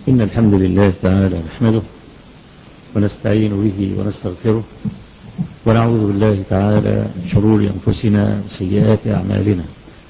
إن الحمد لله تعالى نحمده ونستعين به ونستغفره ونعوذ بالله تعالى من شرور أنفسنا وسيئات أعمالنا.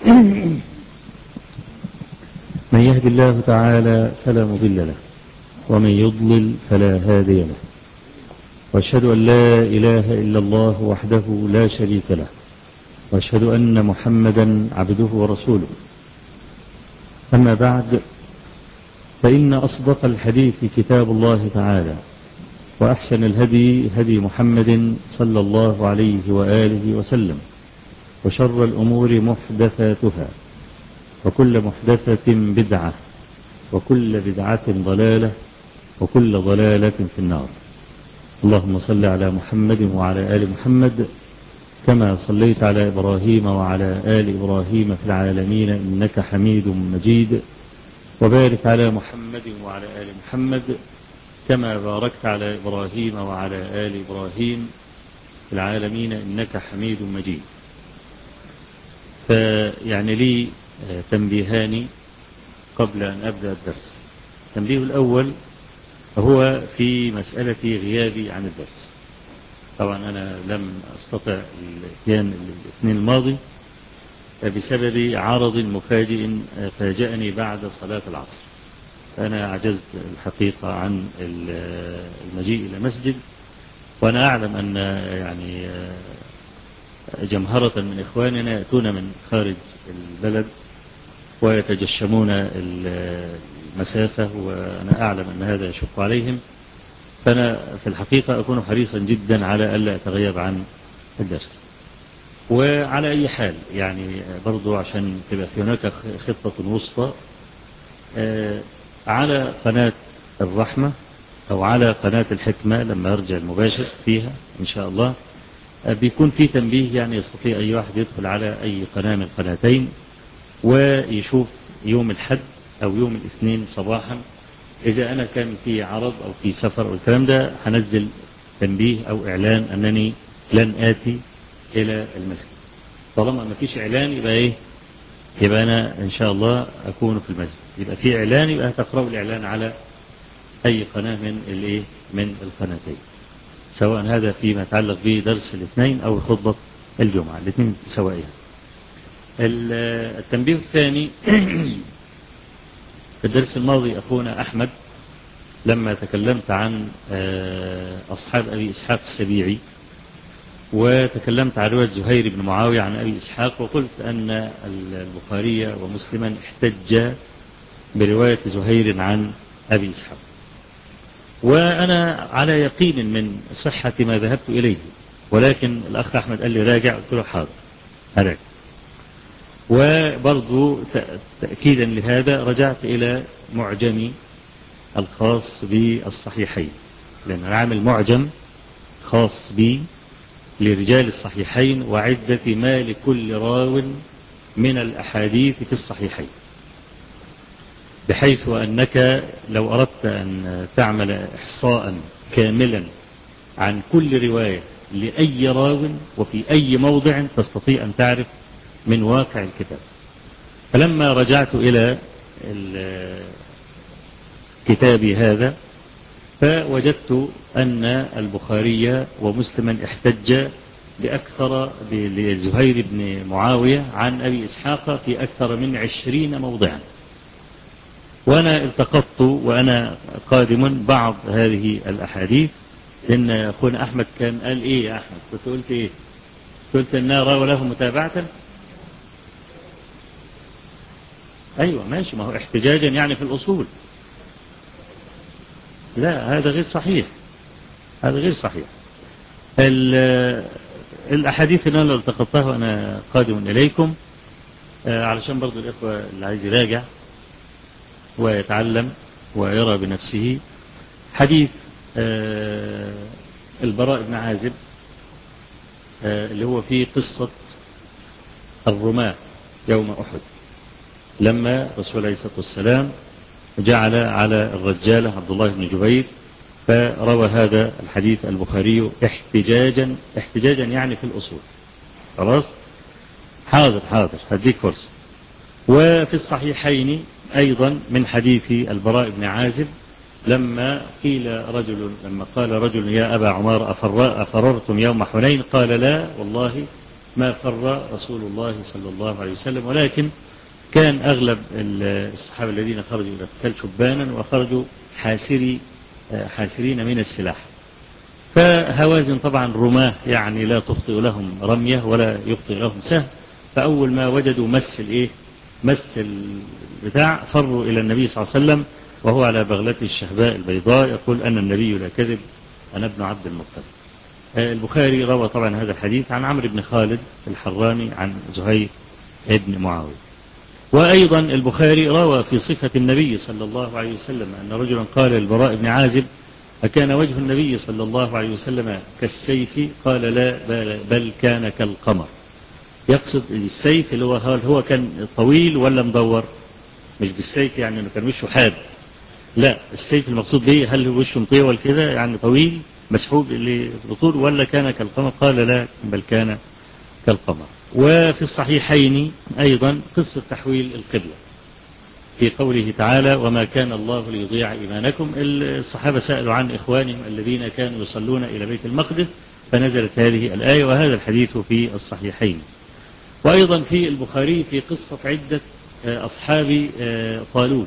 من يهد الله تعالى فلا مضل له ومن يضلل فلا هادي له، وأشهد أن لا إله إلا الله وحده لا شريك له، وأشهد أن محمدا عبده ورسوله. أما بعد، فإن أصدق الحديث كتاب الله تعالى، وأحسن الهدي هدي محمد صلى الله عليه وآله وسلم، وشر الأمور محدثاتها، وكل محدثة بدعة، وكل بدعة ضلالة، وكل ضلالة في النار. اللهم صل على محمد وعلى آل محمد كما صليت على إبراهيم وعلى آل إبراهيم في العالمين إنك حميد مجيد، وبارك على محمد وعلى آل محمد كما باركت على إبراهيم وعلى آل إبراهيم في العالمين إنك حميد مجيد. فيعني لي تنبيهان قبل أن أبدأ الدرس. التنبيه الأول هو في مسألة غيابي عن الدرس. طبعا أنا لم أستطع الاتيان الاثنين الماضي بسبب عرض مفاجئ فاجأني بعد صلاة العصر، فأنا عجزت الحقيقة عن المجيء إلى مسجد، وأنا أعلم أن يعني جمهرة من إخواننا يأتون من خارج البلد ويتجشمون المسافة، وأنا أعلم أن هذا يشق عليهم، فأنا في الحقيقة أكون حريصا جدا على ألا أتغيب عن الدرس. وعلى أي حال يعني برضو عشان تبقى في هناك خطة وسطى، على قناة الرحمة أو على قناة الحكمة لما أرجع المباشر فيها إن شاء الله بيكون في تنبيه، يعني يستطيع أي واحد يدخل على أي قناة من القناتين ويشوف يوم الحد أو يوم الاثنين صباحا إذا أنا كان في عرض أو في سفر أو الكلام ده، هنزل تنبيه أو إعلان أنني لن آتي إلى المسجد. طالما ما فيش إعلان يبقى إيه؟ يبقى أنا إن شاء الله أكون في المسجد. يبقى في إعلان، يبقى تقرأوا الإعلان على أي قناة من الإيه؟ من القناتين، سواء هذا فيما يتعلق بدرس الاثنين أو خطبة الجمعة، الاثنين سوائها. التنبيه الثاني في الدرس الماضي أخونا أحمد لما تكلمت عن أصحاب أبي إسحاق السبيعي، وتكلمت عن رواية زهير بن معاوية عن أبي إسحاق، وقلت أن البخاري ومسلما احتج برواية زهير عن أبي إسحاق، وأنا على يقين من صحة ما ذهبت إليه، ولكن الأخ أحمد قال لي راجع، قلت له حاضر هراجع. وبرضو تأكيدا لهذا رجعت إلى معجمي الخاص بالصحيحين، لأن أنا عامل معجم خاص بي لرجال الصحيحين وعدة ما لكل راو من الأحاديث في الصحيحين، بحيث أنك لو أردت أن تعمل إحصاء كاملا عن كل رواية لأي راو وفي أي موضع تستطيع أن تعرف من واقع الكتاب. فلما رجعت إلى كتابي هذا فوجدت أن البخاري ومسلما احتج بأكثر لزهير بن معاوية عن أبي إسحاق في أكثر من 20 موضعا، وأنا التقطت وأنا قادم بعض هذه الأحاديث، لأن أخونا أحمد كان قال إيه يا أحمد؟ كنت قلت إيه؟ قلت أنها روى له متابعة. أيوة ماشي، ما هو احتجاجا يعني في الأصول. لا هذا غير صحيح، هذا غير صحيح. الأحاديث اللي أنا التقطتها وأنا قادم إليكم علشان برضو الإخوة اللي عايز يراجع ويتعلم ويرى بنفسه. حديث البراء بن عازب اللي هو فيه قصة الرماة يوم أحد، لما الرسول عليه الصلاة والسلام جعل على الرجالة عبد الله بن جبير، فروى هذا الحديث البخاري احتجاجا يعني في الأصول. خلاص حاضر هديك فرصة. وفي الصحيحين أيضا من حديث البراء بن عازب لما قال رجل يا أبا عمار أفررتم يوم حنين؟ قال لا والله ما فر رسول الله صلى الله عليه وسلم، ولكن كان أغلب الصحابة الذين خرجوا إلى القتال شبانا وخرجوا حاسرين من السلاح. فهوازن طبعا رماه يعني لا تخطئ لهم رمية ولا يخطئ لهم سهم، فأول ما وجدوا مس البتاع فروا إلى النبي صلى الله عليه وسلم وهو على بغلته الشهباء البيضاء يقول أن النبي لا كذب أنا ابن عبد المطلب. البخاري روى طبعا هذا الحديث عن عمرو بن خالد الحراني عن زهير بن معاوية. وأيضا البخاري روى في صفة النبي صلى الله عليه وسلم أن رجلا قال للبراء بن عازب أكان وجه النبي صلى الله عليه وسلم كالسيف؟ قال لا بل كان كالقمر. يقصد السيف اللي هو كان طويل ولا مدور؟ مش بالسيف يعني انه كان وشه حاد، لا، السيف المقصود به هل وشه مطول كده يعني طويل مسحوب لطول، ولا كان كالقمر؟ قال لا بل كان كالقمر. وفي الصحيحين أيضا قصة تحويل القبلة في قوله تعالى وما كان الله ليضيع إيمانكم. الصحابة سألوا عن إخوانهم الذين كانوا يصلون إلى بيت المقدس فنزلت هذه الآية، وهذا الحديث في الصحيحين. وأيضا في البخاري في قصة عدة أصحاب طالوت.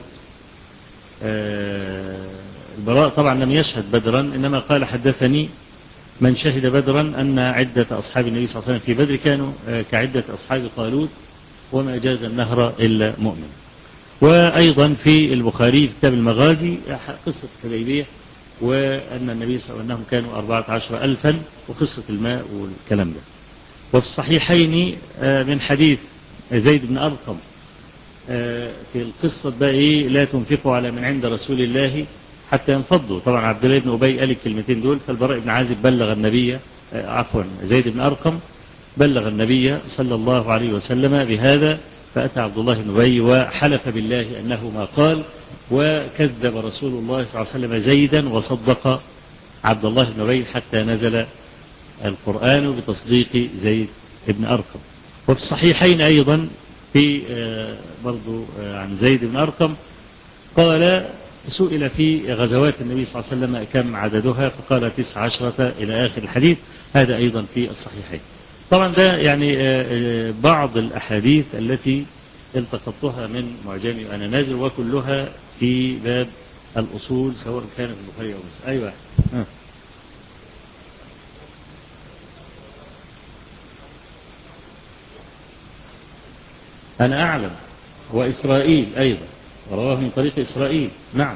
البراء طبعا لم يشهد بدرا، إنما قال حدثني من شهد بدرا أن عدة أصحاب النبي صلى الله عليه وسلم في بدر كانوا كعدة أصحاب طالوت وما جاز النهر إلا مؤمن. وأيضا في البخاري في كتاب المغازي قصة الحديبية وأن النبي صلى الله عليه وسلم أنهم كانوا 14,000 وقصة الماء والكلام ده. وفي الصحيحين من حديث زيد بن أرقم في القصة بقى لا تنفقوا على من عند رسول الله حتى ينفضوا. طبعا عبد الله بن أبي قال الكلمتين دول، فالبراء بن عازب بلغ النبي زيد بن أرقم بلغ النبي صلى الله عليه وسلم بهذا، فأتى عبد الله بن أبي وحلف بالله أنه ما قال، وكذب رسول الله صلى الله عليه وسلم زيدا وصدق عبد الله بن أبي حتى نزل القرآن بتصديق زيد بن أرقم. وفي الصحيحين أيضا في برضو عن زيد بن أرقم قال سئل في غزوات النبي صلى الله عليه وسلم كم عددها فقال 19 إلى آخر الحديث، هذا أيضا في الصحيحين. طبعا ده يعني بعض الأحاديث التي التقطتها من معجمي وأنا نازل، وكلها في باب الأصول سواء كان في البخاري أو مسلم. أيوة أنا أعلم. وإسرائيل أيضا رواه من طريق إسرائيل. نعم.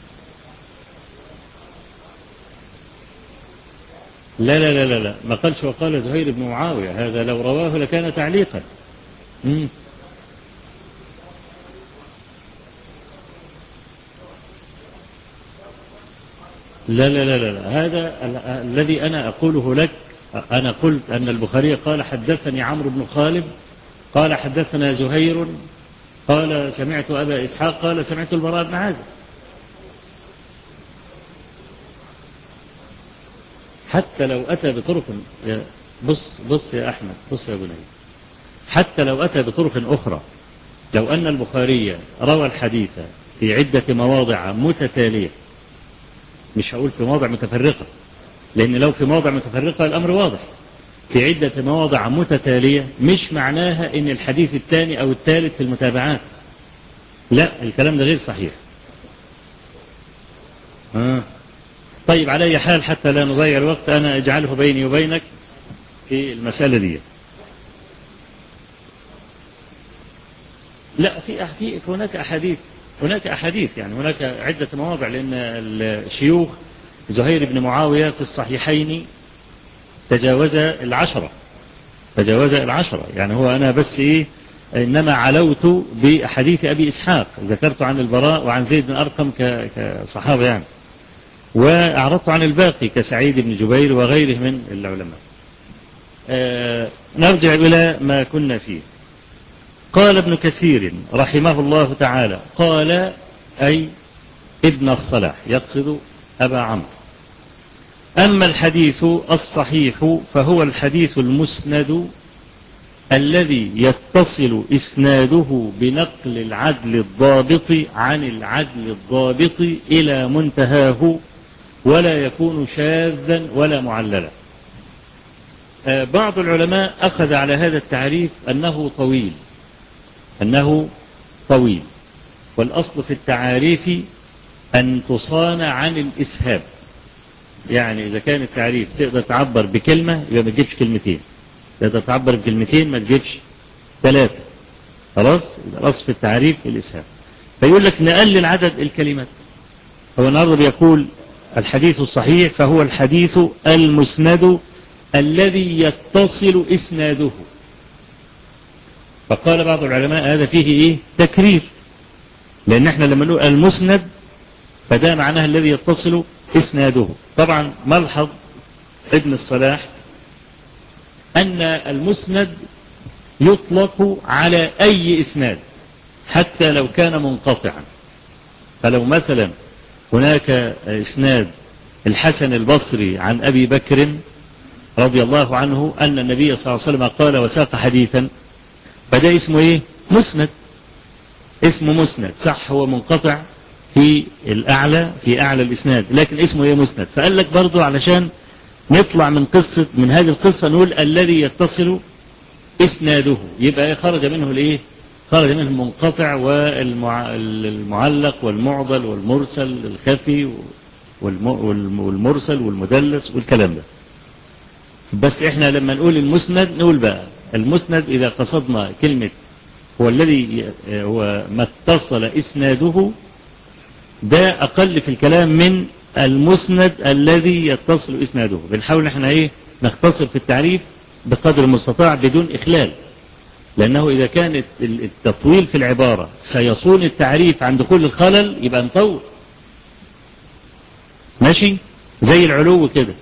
لا لا لا لا لا ما قالش وقال زهير بن معاوية، هذا لو رواه لكان تعليقا. لا لا لا لا هذا الذي أنا أقوله لك. أنا قلت أن البخاري قال حدثني عمرو بن خالد قال حدثنا زهير قال سمعت أبا إسحاق قال سمعت البراء بن عازب. حتى لو أتى بطرق بص يا أحمد، بص يا بني، حتى لو أتى بطرق أخرى، لو أن البخاري روى الحديث في عدة مواضع متتالية، مش هقول في مواضع متفرقة، لأن لو في مواضع متفرقة الأمر واضح، في عدة مواضع متتالية مش معناها أن الحديث الثاني أو الثالث في المتابعات، لا، الكلام ده غير صحيح. طيب على أي حال حتى لا نضيع الوقت أنا أجعله بيني وبينك في المسألة دي. لا، في هناك أحاديث يعني هناك عدة مواضع، لأن الشيوخ زهير بن معاوية في الصحيحين تجاوز العشرة يعني هو أنا بس إنما علوت بحديث أبي إسحاق ذكرت عن البراء وعن زيد بن أرقم كصحابة يعني، وأعرضت عن الباقي كسعيد بن جبير وغيره من العلماء. نرجع إلى ما كنا فيه. قال ابن كثير رحمه الله تعالى قال أي ابن الصلاح يقصد أبا عمرو. أما الحديث الصحيح فهو الحديث المسند الذي يتصل إسناده بنقل العدل الضابط عن العدل الضابط إلى منتهاه ولا يكون شاذا ولا معللا. بعض العلماء أخذ على هذا التعريف أنه طويل، والأصل في التعاريف أن تصان عن الإسهاب. يعني إذا كان التعريف تقدر تعبر بكلمة يبقى ما تجيبش كلمتين، تقدر تعبر بكلمتين ما تجيبش ثلاثة. خلاص، الأصل في التعريف الإسهاب. فيقول لك نقلل عدد الكلمات. هو النهارده بيقول الحديث الصحيح فهو الحديث المسند الذي يتصل إسناده. فقال بعض العلماء هذا فيه إيه؟ تكرير، لأن احنا لما نقول المسند فده معناه الذي يتصل إسناده. طبعا ملحظ ابن الصلاح أن المسند يطلق على أي إسناد حتى لو كان منقطعا. فلو مثلا هناك إسناد الحسن البصري عن أبي بكر رضي الله عنه أن النبي صلى الله عليه وسلم قال وساق حديثا، فده اسمه إيه؟ مسند. اسمه مسند، صح هو منقطع في أعلى الإسناد، لكن اسمه إيه؟ مسند. فقال لك برضو علشان نطلع من هذه القصة نقول الذي يتصل إسناده، يبقى خرج منه الإيه؟ خرج منه المنقطع والمعلق والمعضل والمرسل الخفي والمرسل والمدلس والكلام ده. بس احنا لما نقول المسند نقول بقى المسند إذا قصدنا كلمة هو الذي هو ما اتصل إسناده، ده أقل في الكلام من المسند الذي يتصل إسناده. بنحاول احنا ايه نختصر في التعريف بقدر المستطاع بدون إخلال، لأنه إذا كان التطويل في العبارة سيصون التعريف عند كل الخلل يبقى نطول. ماشي، زي العلو كده.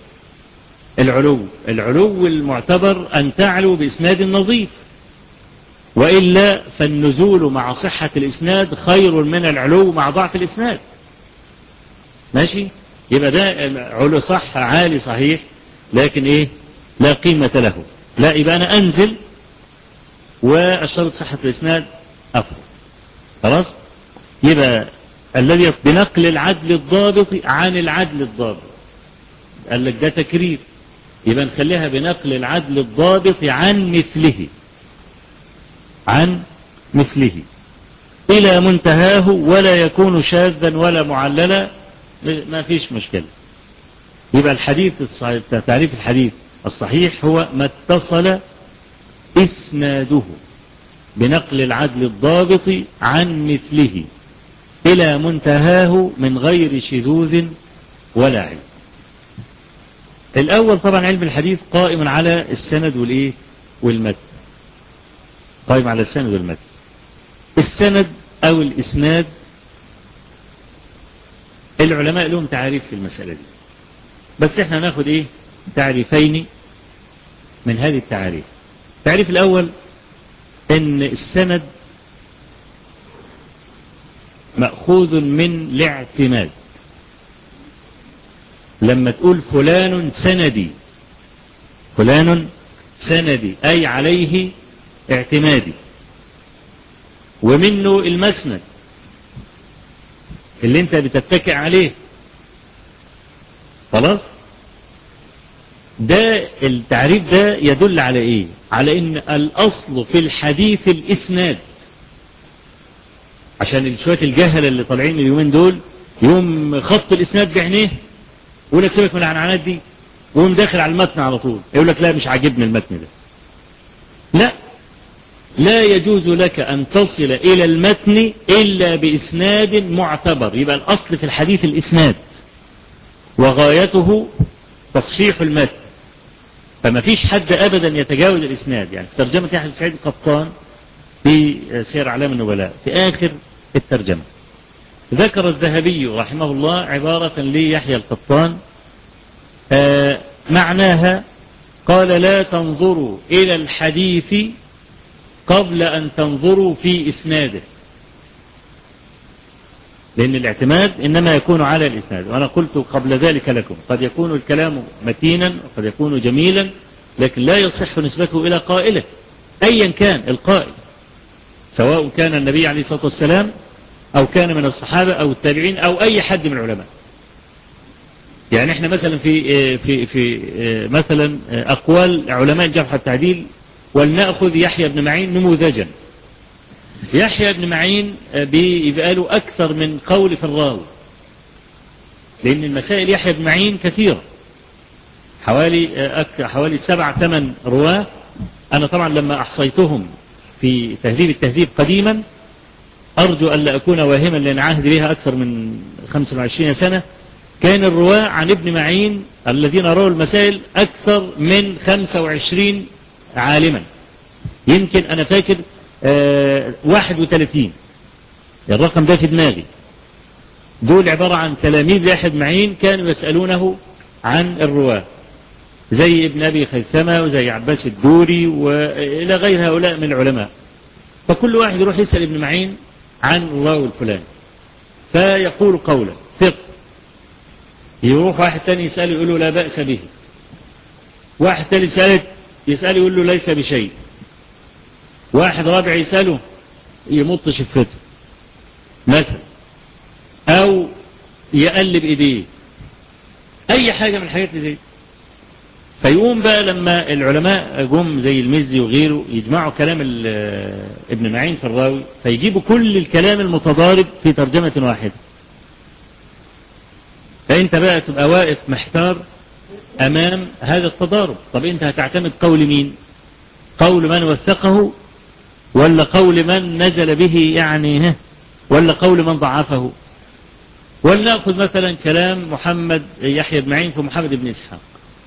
العلو المعتبر أن تعلو بإسناد نظيف، وإلا فالنزول مع صحة الإسناد خير من العلو مع ضعف الإسناد. ماشي، يبقى ده علو صح عالي صحيح، لكن إيه لا قيمة له. لا، يبقى أنا أنزل والشرط صحة الإسناد أفضل. خلاص، يبقى الذي بنقل العدل الضابط عن العدل الضابط، قال لك ده تكرير، يبقى نخليها بنقل العدل الضابط عن مثله إلى منتهاه ولا يكون شاذا ولا معللا، ما فيش مشكلة. يبقى الحديث الصحيح، تعريف الحديث الصحيح هو ما اتصل إسناده بنقل العدل الضابط عن مثله إلى منتهاه من غير شذوذ ولا علم. الأول طبعا علم الحديث قائم على السند والإيه والمتن، قائم على السند والمتن. السند أو الإسناد العلماء لهم تعريف في المسألة دي، بس احنا ناخد ايه تعريفين من هذه التعريف. التعريف الأول ان السند مأخوذ من الاعتماد. لما تقول فلان سندي أي عليه اعتمادي، ومنه المسند اللي انت بتتكئ عليه. خلاص، ده التعريف ده يدل على ايه؟ على ان الاصل في الحديث الاسناد. عشان شويه الجهله اللي طالعين اليومين دول يوم خط الاسناد بعينيه ويقول لك سيبك من العنعنات دي، ويقوم داخل على المتن على طول يقول لك لا مش عاجبني المتن ده. لا يجوز لك أن تصل إلى المتن إلا بإسناد معتبر. يبقى الأصل في الحديث الإسناد وغايته تصحيح المتن، فما فيش حد أبدا يتجاوز الإسناد. يعني في ترجمة يحيى بن سعيد القطان في سير أعلام النبلاء في آخر الترجمة ذكر الذهبي رحمه الله عبارة ليحيى القطان معناها قال لا تنظروا إلى الحديث قبل أن تنظروا في إسناده، لأن الاعتماد إنما يكون على الإسناد. وأنا قلت قبل ذلك لكم قد يكون الكلام متينا وقد يكون جميلا، لكن لا يصح نسبته إلى قائله. أيا كان القائل، سواء كان النبي عليه الصلاة والسلام أو كان من الصحابة أو التابعين أو أي حد من العلماء. يعني احنا مثلا في مثلا أقوال علماء الجرح والتعديل، ولنأخذ يحيى بن معين نموذجا. يحيى بن معين بيبقى له أكثر من قول في الراوي، لأن المسائل يحيى بن معين كثيرة، حوالي 7-8 رواة. أنا طبعا لما أحصيتهم في تهذيب التهذيب قديما، أرجو أن لا أكون واهما لأن عهد بها أكثر من 25 سنة، كان الرواة عن ابن معين الذين رووا المسائل أكثر من 25 عالما. يمكن أنا فاكر 31 الرقم ده في دماغي. دول عبارة عن تلاميذ يحيى بن معين كانوا يسألونه عن الرواة، زي ابن أبي خيثمة وزي عباس الدوري وإلى غير هؤلاء من العلماء. فكل واحد يروح يسأل ابن معين عن الراوي الفلاني فيقول قولا ثقة، يروح واحد تاني يسأله يقول له لا بأس به، واحد تاني يسأله يقول له ليس بشيء، واحد رابع يسأله يمط شفته مثلا، أو يقلب إيديه، أي حاجة من الحاجات دي. فيقوم بقى لما العلماء جم زي المزي وغيره يجمعوا كلام ابن معين في الراوي، فيجيبوا كل الكلام المتضارب في ترجمة واحدة. فأنت بقى تبقى واقف محتار أمام هذا التضارب. طب أنت هتعتمد قول مين؟ قول من وثقه، ولا قول من نزل به يعني، ولا قول من ضعفه؟ ولنأخذ مثلا كلام محمد يحيى بن معين في محمد بن إسحاق.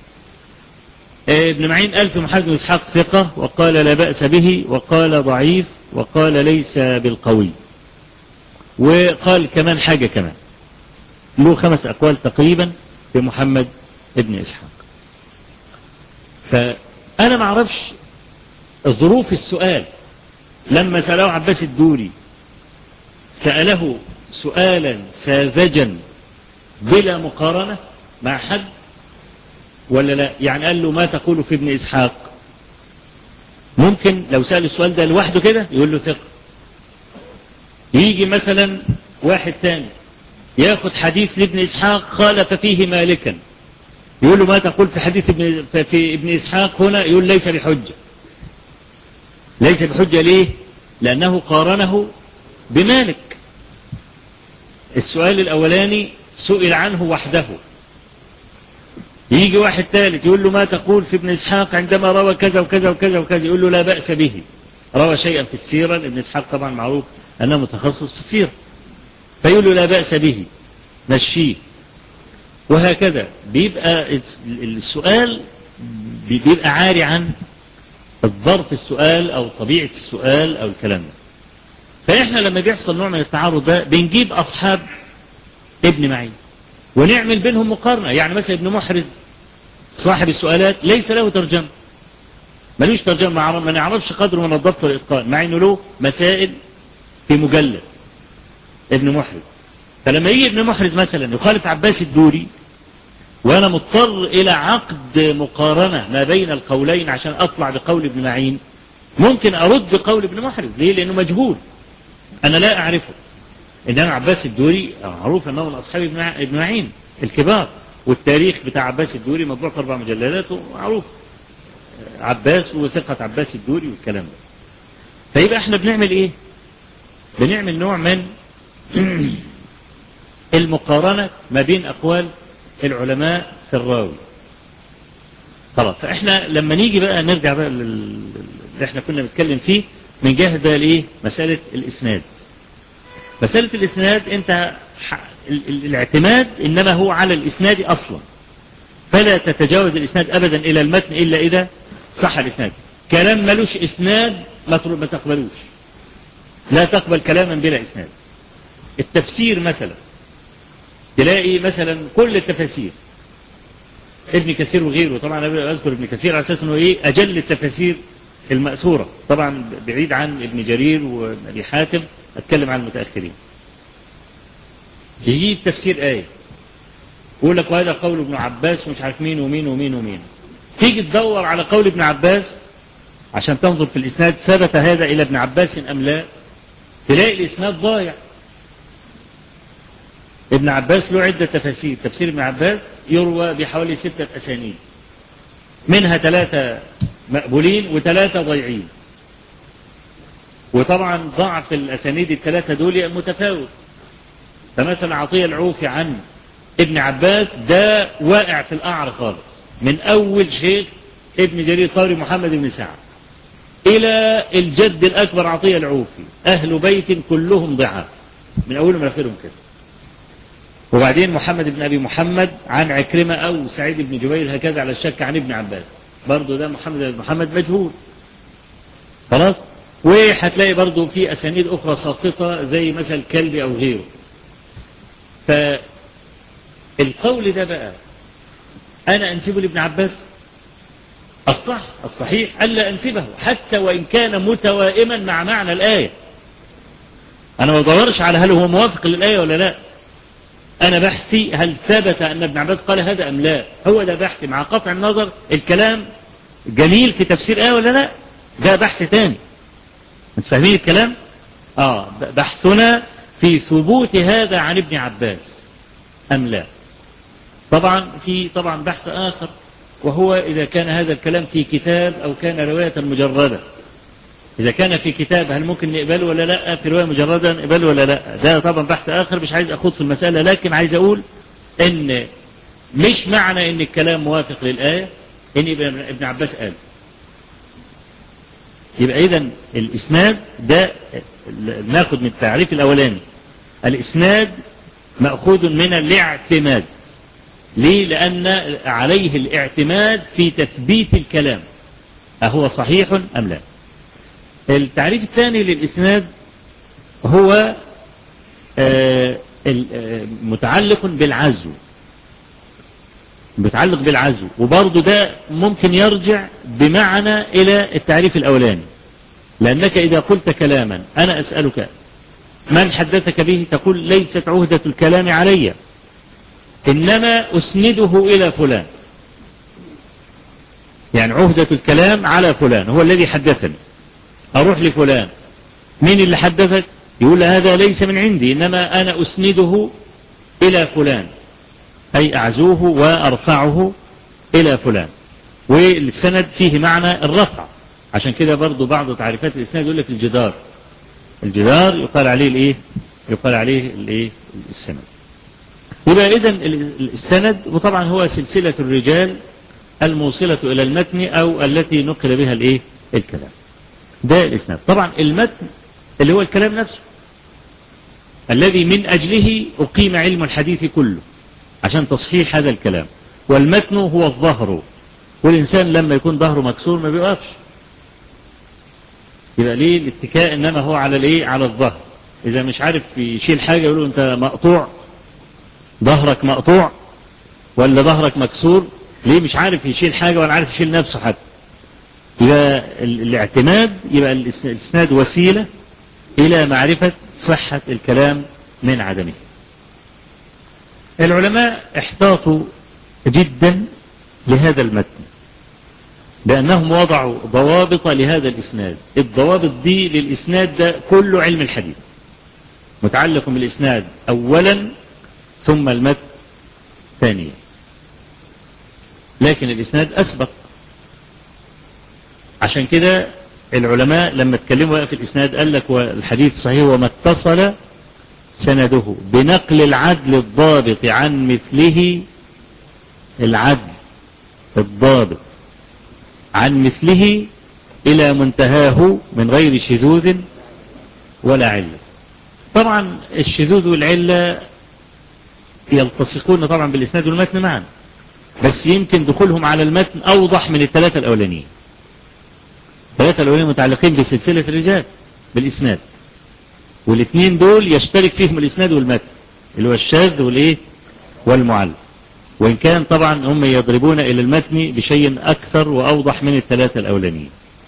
ابن معين قال في محمد بن إسحاق ثقة، وقال لا بأس به، وقال ضعيف، وقال ليس بالقوي، وقال كمان حاجة كمان، له 5 أقوال تقريبا في محمد بن إسحاق. فأنا ما أعرفش ظروف السؤال. لما سأله عباس الدوري سأله سؤالا ساذجا بلا مقارنة مع حد ولا لا؟ يعني قال له ما تقول في ابن إسحاق؟ ممكن لو سأل السؤال ده لوحده كده يقول له ثقة. يجي مثلا واحد تاني ياخد حديث لابن إسحاق خالف فيه مالكا، يقول له ما تقول في حديث في ابن إسحاق هنا؟ يقول ليس بحجة. ليس بحجة ليه؟ لأنه قارنه بمالك. السؤال الأولاني سئل عنه وحده. يجي واحد ثالث يقول له ما تقول في ابن إسحاق عندما روى كذا وكذا وكذا وكذا؟ يقول له لا بأس به، روى شيئا في السيرة. ابن إسحاق طبعا معروف أنه متخصص في السيرة، فيقول له لا بأس به مشيه. وهكذا بيبقى السؤال بيبقى عاري عن الظرف السؤال أو طبيعة السؤال أو الكلام ده. فإحنا لما بيحصل نوع من التعارض ده بنجيب أصحاب ابن معين ونعمل بينهم مقارنة. يعني مثلا ابن محرز صاحب السؤالات ليس له ترجمة، ملوش ترجمة، ما نعرفش قدره من الضبط والإتقان، مع أنه له مسائل في مجلد ابن محرز. فلما يجي ابن محرز مثلا يخالف عباس الدوري وأنا مضطر إلى عقد مقارنة ما بين القولين عشان أطلع بقول ابن معين، ممكن أرد بقول ابن محرز. ليه؟ لأنه مجهول، أنا لا أعرفه. إنما عباس الدوري معروف أنه من أصحاب ابن معين الكبار، والتاريخ بتاع عباس الدوري مطبوع في 4 مجلدات ومعروف عباس وثقة عباس الدوري والكلام ده. فيبقى احنا بنعمل ايه؟ بنعمل نوع من المقارنة ما بين أقوال العلماء في الراوي. خلاص. فاحنا لما نيجي بقى نرجع بقى اللي احنا كنا بنتكلم فيه، من جهة بقى الايه؟ مسألة الإسناد. مسألة الإسناد انت الاعتماد إنما هو على الإسناد أصلا، فلا تتجاوز الإسناد أبدا إلى المتن إلا إذا صح الإسناد. كلام ملوش إسناد ما تقبلوش، لا تقبل كلاما بلا إسناد. التفسير مثلا تلاقي مثلا كل التفاسير ابن كثير وغيره، طبعا أنا أذكر ابن كثير على أساس أنه إيه أجل التفاسير المأثورة، طبعا بعيد عن ابن جرير وابي حاتم، أتكلم عن المتأخرين. يجيب تفسير آية يقول لك وهذا قول ابن عباس ومش عارف مين ومين ومين ومين، تيجي تدور على قول ابن عباس عشان تنظر في الإسناد ثبت هذا إلى ابن عباس أم لا، تلاقي الإسناد ضايع. ابن عباس له عدة تفاسير. تفسير ابن عباس يروى بحوالي 6 أسانيد، منها 3 مقبولين و3 ضيعين. وطبعا ضعف الأسانيد ال3 دول متفاوت. فمثلا عطية العوفي عن ابن عباس ده واقع في القعر خالص، من أول شيخ ابن جرير الطبري محمد بن سعد إلى الجد الأكبر عطية العوفي، أهل بيت كلهم ضعاف من أولهم لآخرهم كده. وبعدين محمد بن أبي محمد عن عكرمة أو سعيد بن جبير هكذا على الشك عن ابن عباس، برضو ده محمد بن محمد مجهول خلاص. وهتلاقي برضو في أسانيد أخرى ساقطة زي مثل كلبي أو غيره. فالقول ده بقى أنا أنسبه لابن عباس؟ الصحيح ألا أنسبه، حتى وإن كان متوائما مع معنى الآية. أنا ما بدورش على هل هو موافق للآية ولا لا، أنا بحثي هل ثبت أن ابن عباس قال هذا أم لا. هو ده بحثي، مع قطع النظر الكلام جميل في تفسير آية ولا لا، ده بحث تاني. انت فاهمين الكلام؟ بحثنا في ثبوت هذا عن ابن عباس أم لا. طبعا في بحث آخر، وهو إذا كان هذا الكلام في كتاب أو كان رواية مجردة. إذا كان في كتاب هل ممكن نقبله ولا لا، في رواية مجردة نقبله ولا لا، ده طبعا بحث آخر مش عايز أخوض في المسألة. لكن عايز أقول إن مش معنى إن الكلام موافق للآية إن ابن عباس قال. يبقى إذن الإسناد ده ناخد من التعريف الأولاني، الإسناد مأخوذ من الاعتماد. ليه؟ لأن عليه الاعتماد في تثبيت الكلام أهو صحيح أم لا. التعريف الثاني للإسناد هو متعلق بالعزو، متعلق بالعزو، وبرضه ده ممكن يرجع بمعنى إلى التعريف الأولاني. لأنك إذا قلت كلاما أنا أسألك من حدثك به، تقول ليست عهدة الكلام علي، إنما أسنده إلى فلان. يعني عهدة الكلام على فلان، هو الذي حدثني. أروح لفلان، مين اللي حدثك؟ يقول هذا ليس من عندي، إنما أنا أسنده إلى فلان، أي أعزوه وأرفعه إلى فلان. والسند فيه معنى الرفع. عشان كده برضو بعض تعريفات الإسناد يقول لك الجدار يقال عليه الإيه؟ يقال عليه الإيه؟ السند. يبقى إذن السند، وطبعا هو سلسلة الرجال الموصلة إلى المتن أو التي نقل بها الإيه؟ الكلام. ده الإسناد. طبعا المتن اللي هو الكلام نفسه الذي من أجله أقيم علم الحديث كله عشان تصحيح هذا الكلام. والمتن هو الظهر، والإنسان لما يكون ظهره مكسور ما بيوقفش، يبقى ليه الاتكاء إنما هو على الإيه؟ على الظهر. إذا مش عارف يشيل حاجة يقولوا أنت مقطوع، ظهرك مقطوع ولا ظهرك مكسور. ليه؟ مش عارف يشيل حاجة ولا عارف يشيل نفسه حتى. يبقى الاعتماد، يبقى الإسناد وسيلة إلى معرفة صحة الكلام من عدمه. العلماء احتاطوا جدا لهذا المتن، لأنهم وضعوا ضوابط لهذا الإسناد. الضوابط دي للإسناد ده كله علم الحديث متعلق بالإسناد أولا، ثم المتن ثانيا. لكن الإسناد أسبق. عشان كده العلماء لما اتكلموا في الإسناد قال لك والحديث صحيح وما اتصل سنده بنقل العدل الضابط عن مثله، العدل الضابط عن مثله إلى منتهاه من غير شذوذ ولا علة. طبعا الشذوذ والعلة يلتصقون طبعا بالإسناد والمتن معا، بس يمكن دخولهم على المتن أوضح من الثلاثة الأولانيين. الثلاثة الأولانيين متعلقين بسلسلة الرجال بالإسناد، والاثنين دول يشترك فيهم الإسناد والمتن اللي هو الشاذ والإيه؟ والمعل. وإن كان طبعا هم يضربون إلى المتن بشيء أكثر وأوضح من الثلاثة الأولانيين.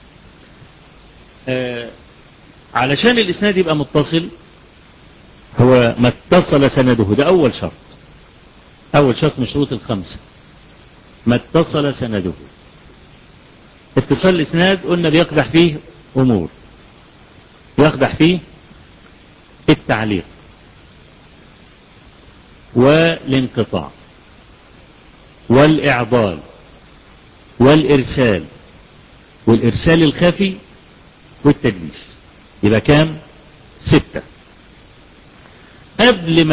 علشان الإسناد يبقى متصل هو ما اتصل سنده، ده أول شرط، أول شرط من شروط الخمسة، ما اتصل سنده. اتصال الإسناد قلنا بيقدح فيه أمور، يقدح فيه التعليق والانقطاع والإعضال والإرسال والإرسال الخفي والتدليس. يبقى كام؟ 6. قبل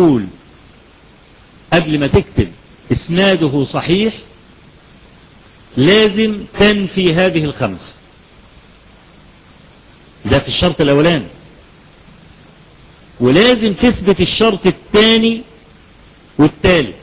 ما تكتب إسناده صحيح لازم تنفي هذه الخمسة. ده في الشرط الأولاني. ولازم تثبت الشرط الثاني والثالث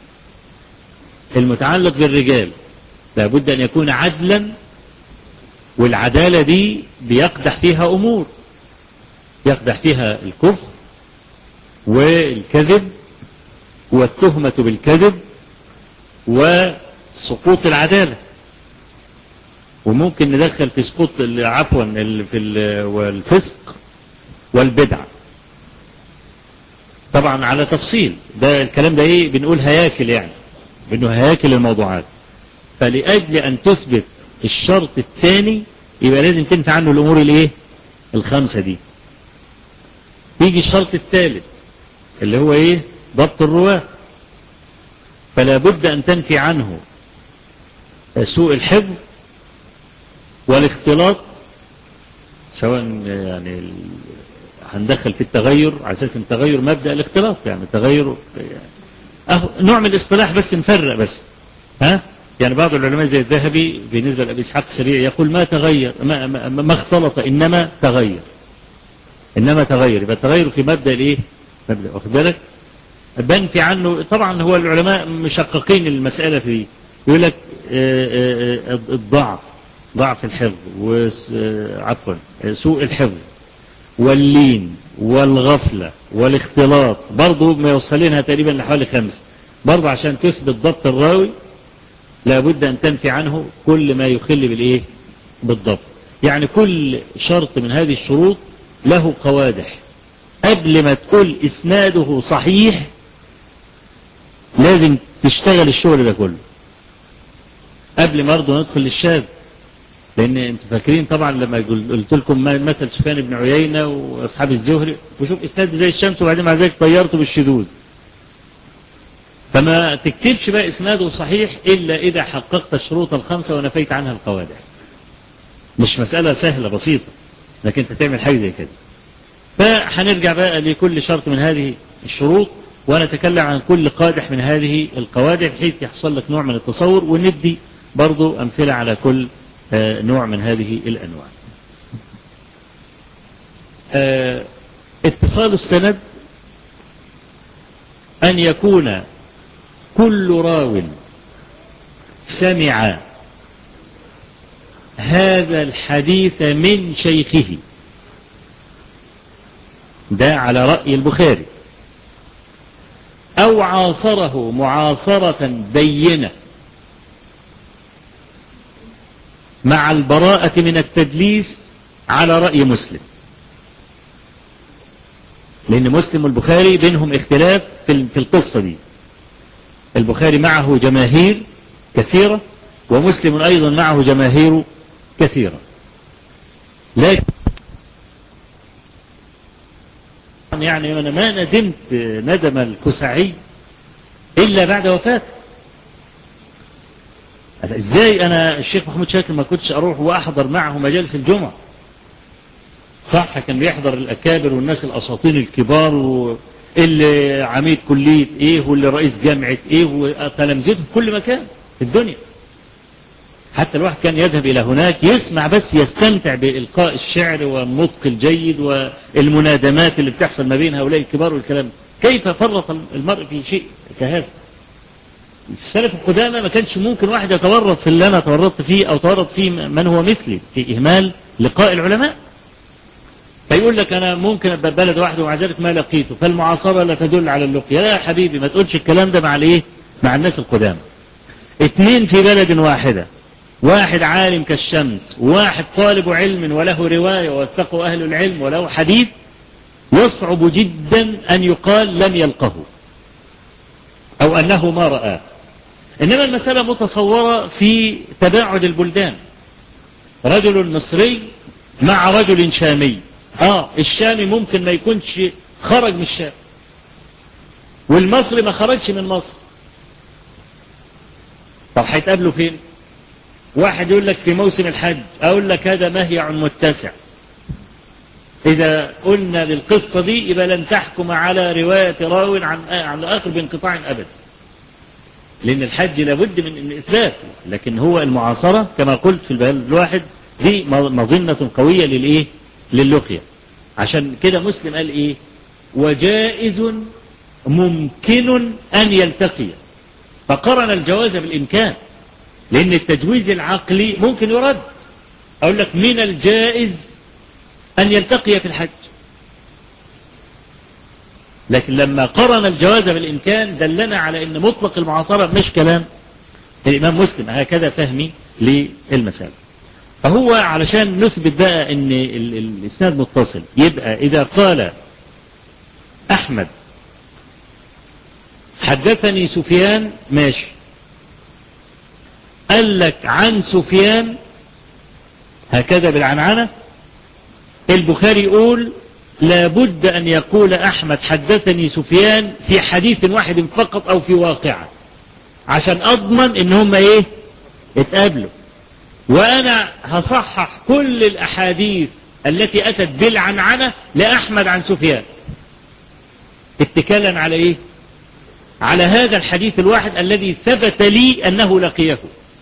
المتعلق بالرجال، لابد أن يكون عدلا، والعدالة دي بيقدح فيها أمور، يقدح فيها الكفر والكذب والتهمة بالكذب وسقوط العدالة. وممكن ندخل في سقوط عفوا والفسق والبدعة طبعا على تفصيل. ده الكلام ده ايه بنقول هياكل، يعني بانه هياكل الموضوعات. فلأجل أن تثبت الشرط الثاني يبقى لازم تنفي عنه الأمور الايه الخمسة دي. يجي الشرط الثالث اللي هو ايه ضبط الرواة، فلا بد أن تنفي عنه سوء الحفظ والاختلاط، سواء يعني هندخل في التغير على أساس التغير مبدأ الاختلاط، يعني التغير يعني نوع من الاصطلاح بس نفرق بس. يعني بعض العلماء زي الذهبي بالنسبة لأبي إسحاق السبيعي يقول ما تغير ما اختلط إنما تغير، إنما تغير. يبقى التغير في مبدأ الإيه مبدأ، واخد بالك. بنفي عنه طبعا. هو العلماء مشققين المسألة فيه، يقول لك الضعف، ضعف الحفظ، وعفوا سوء الحفظ واللين والغفلة والاختلاط، برضو ما يوصلينها تقريبا لحوالي 5. برضو عشان تثبت ضبط الراوي لابد أن تنفي عنه كل ما يخل بالإيه بالضبط. يعني كل شرط من هذه الشروط له قوادح. قبل ما تقول إسناده صحيح لازم تشتغل الشغل ده كله قبل ما برضه ندخل للشاذ. لأن أنتم فاكرين طبعا لما قلت لكم مثل سفيان بن عيينة وأصحاب الزهري، وشوف إسناده زي الشمس وبعدين مع ذلك طيرته بالشذوذ. فما تكتبش بقى إسناده صحيح إلا إذا حققت الشروط الخمسة ونفيت عنها القوادح. مش مسألة سهلة بسيطة لكن أنت تعمل حاجة زي كده. فهنرجع بقى لكل شرط من هذه الشروط ونتكلم عن كل قادح من هذه القوادح بحيث يحصل لك نوع من التصور، وندي برضو أمثلة على كل نوع من هذه الأنواع. اتصال السند أن يكون كل راو سمع هذا الحديث من شيخه، ده على رأي البخاري، أو عاصره معاصرة بينة مع البراءة من التدليس على رأي مسلم. لأن مسلم والبخاري بينهم اختلاف في القصة دي. البخاري معه جماهير كثيرة ومسلم أيضا معه جماهير كثيرة، لكن يعني أنا ما ندمت ندم الكسعي إلا بعد وفاته. إزاي أنا الشيخ محمود شاكر ما كنتش أروح وأحضر معه مجالس الجمعة؟ صح كان بيحضر الأكابر والناس الأساطين الكبار واللي عميد كلية إيه واللي رئيس جامعة إيه وتلامذته في كل مكان في الدنيا. حتى الواحد كان يذهب إلى هناك يسمع بس يستمتع بإلقاء الشعر والنطق الجيد والمنادمات اللي بتحصل ما بين هؤلاء الكبار والكلام. كيف فرط المرء في شيء كهذا؟ في السلف القدامى ما كانش ممكن واحد يتورط في اللي أنا تورطت فيه أو تورط فيه من هو مثلي في إهمال لقاء العلماء. فيقول لك أنا ممكن أبقى بلد واحد ومع ذلك ما لقيته، فالمعاصرة لا تدل على اللقيا. لا يا حبيبي ما تقولش الكلام ده مع الإيه؟ مع الناس القدامى. 2 في بلد واحدة، واحد عالم كالشمس وواحد طالب علم وله رواية ووثقه أهل العلم وله حديث، يصعب جدا أن يقال لم يلقه أو أنه ما رآه. إنما المسألة متصورة في تباعد البلدان. رجل مصري مع رجل شامي. الشامي ممكن ما يكونش خرج من الشام، والمصري ما خرجش من مصر. طب هيتقابلوا فين؟ واحد يقول لك في موسم الحج، اقول لك هذا مهيع متسع. اذا قلنا للقصة دي يبقى لن تحكم على رواية راو عن الاخر بانقطاع ابدا، لان الحج لابد من اثبات. لكن هو المعاصرة كما قلت في البيان الواحد دي مظنة قوية للايه؟ للقية. عشان كده مسلم قال ايه؟ وجائز ممكن ان يلتقي، فقرن الجواز بالامكان، لان التجويز العقلي ممكن يرد. اقول لك من الجائز ان يلتقي في الحج، لكن لما قرن الجواز بالامكان دلنا على ان مطلق المعاصرة مش كلام الامام مسلم. هكذا فهمي للمسألة. فهو علشان نثبت بقى ان الاسناد متصل، يبقى اذا قال احمد حدثني سفيان ماشي، قال لك عن سفيان هكذا بالعنعنة، البخاري يقول لابد ان يقول احمد حدثني سفيان في حديث واحد فقط او في واقعة، عشان اضمن ان هم ايه؟ اتقابلوا. وانا هصحح كل الاحاديث التي اتت بالعنعنة لاحمد عن سفيان، اتكالا على ايه؟ على هذا الحديث الواحد الذي ثبت لي انه لقيه.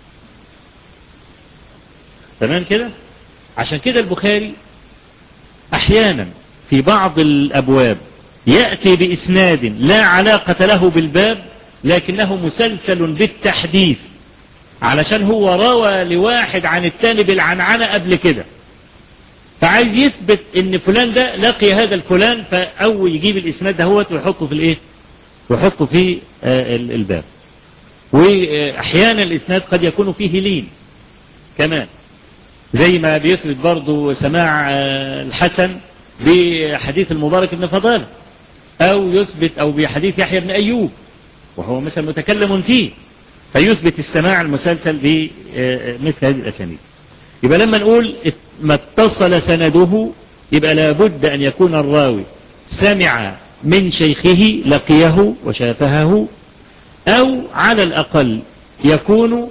تمام كده؟ عشان كده البخاري احيانا في بعض الابواب يأتي باسناد لا علاقة له بالباب، لكنه مسلسل بالتحديث، علشان هو روى لواحد عن التاني بالعنعنة قبل كده، فعايز يثبت ان فلان ده لقي هذا الفلان، فأو يجيب الاسناد دهوت ويحطه في الايه؟ ويحطه في الباب. واحيانا الاسناد قد يكون فيه لين كمان، زي ما بيثبت برضو سماع الحسن بحديث المبارك بن فضالة، او يثبت او بحديث يحيى بن ايوب وهو مثلا متكلم فيه، فيثبت السماع المسلسل بمثل هذه الاسانيد. يبقى لما نقول ما اتصل سنده يبقى لابد ان يكون الراوي سمع من شيخه لقيه وشافهه، او على الاقل يكون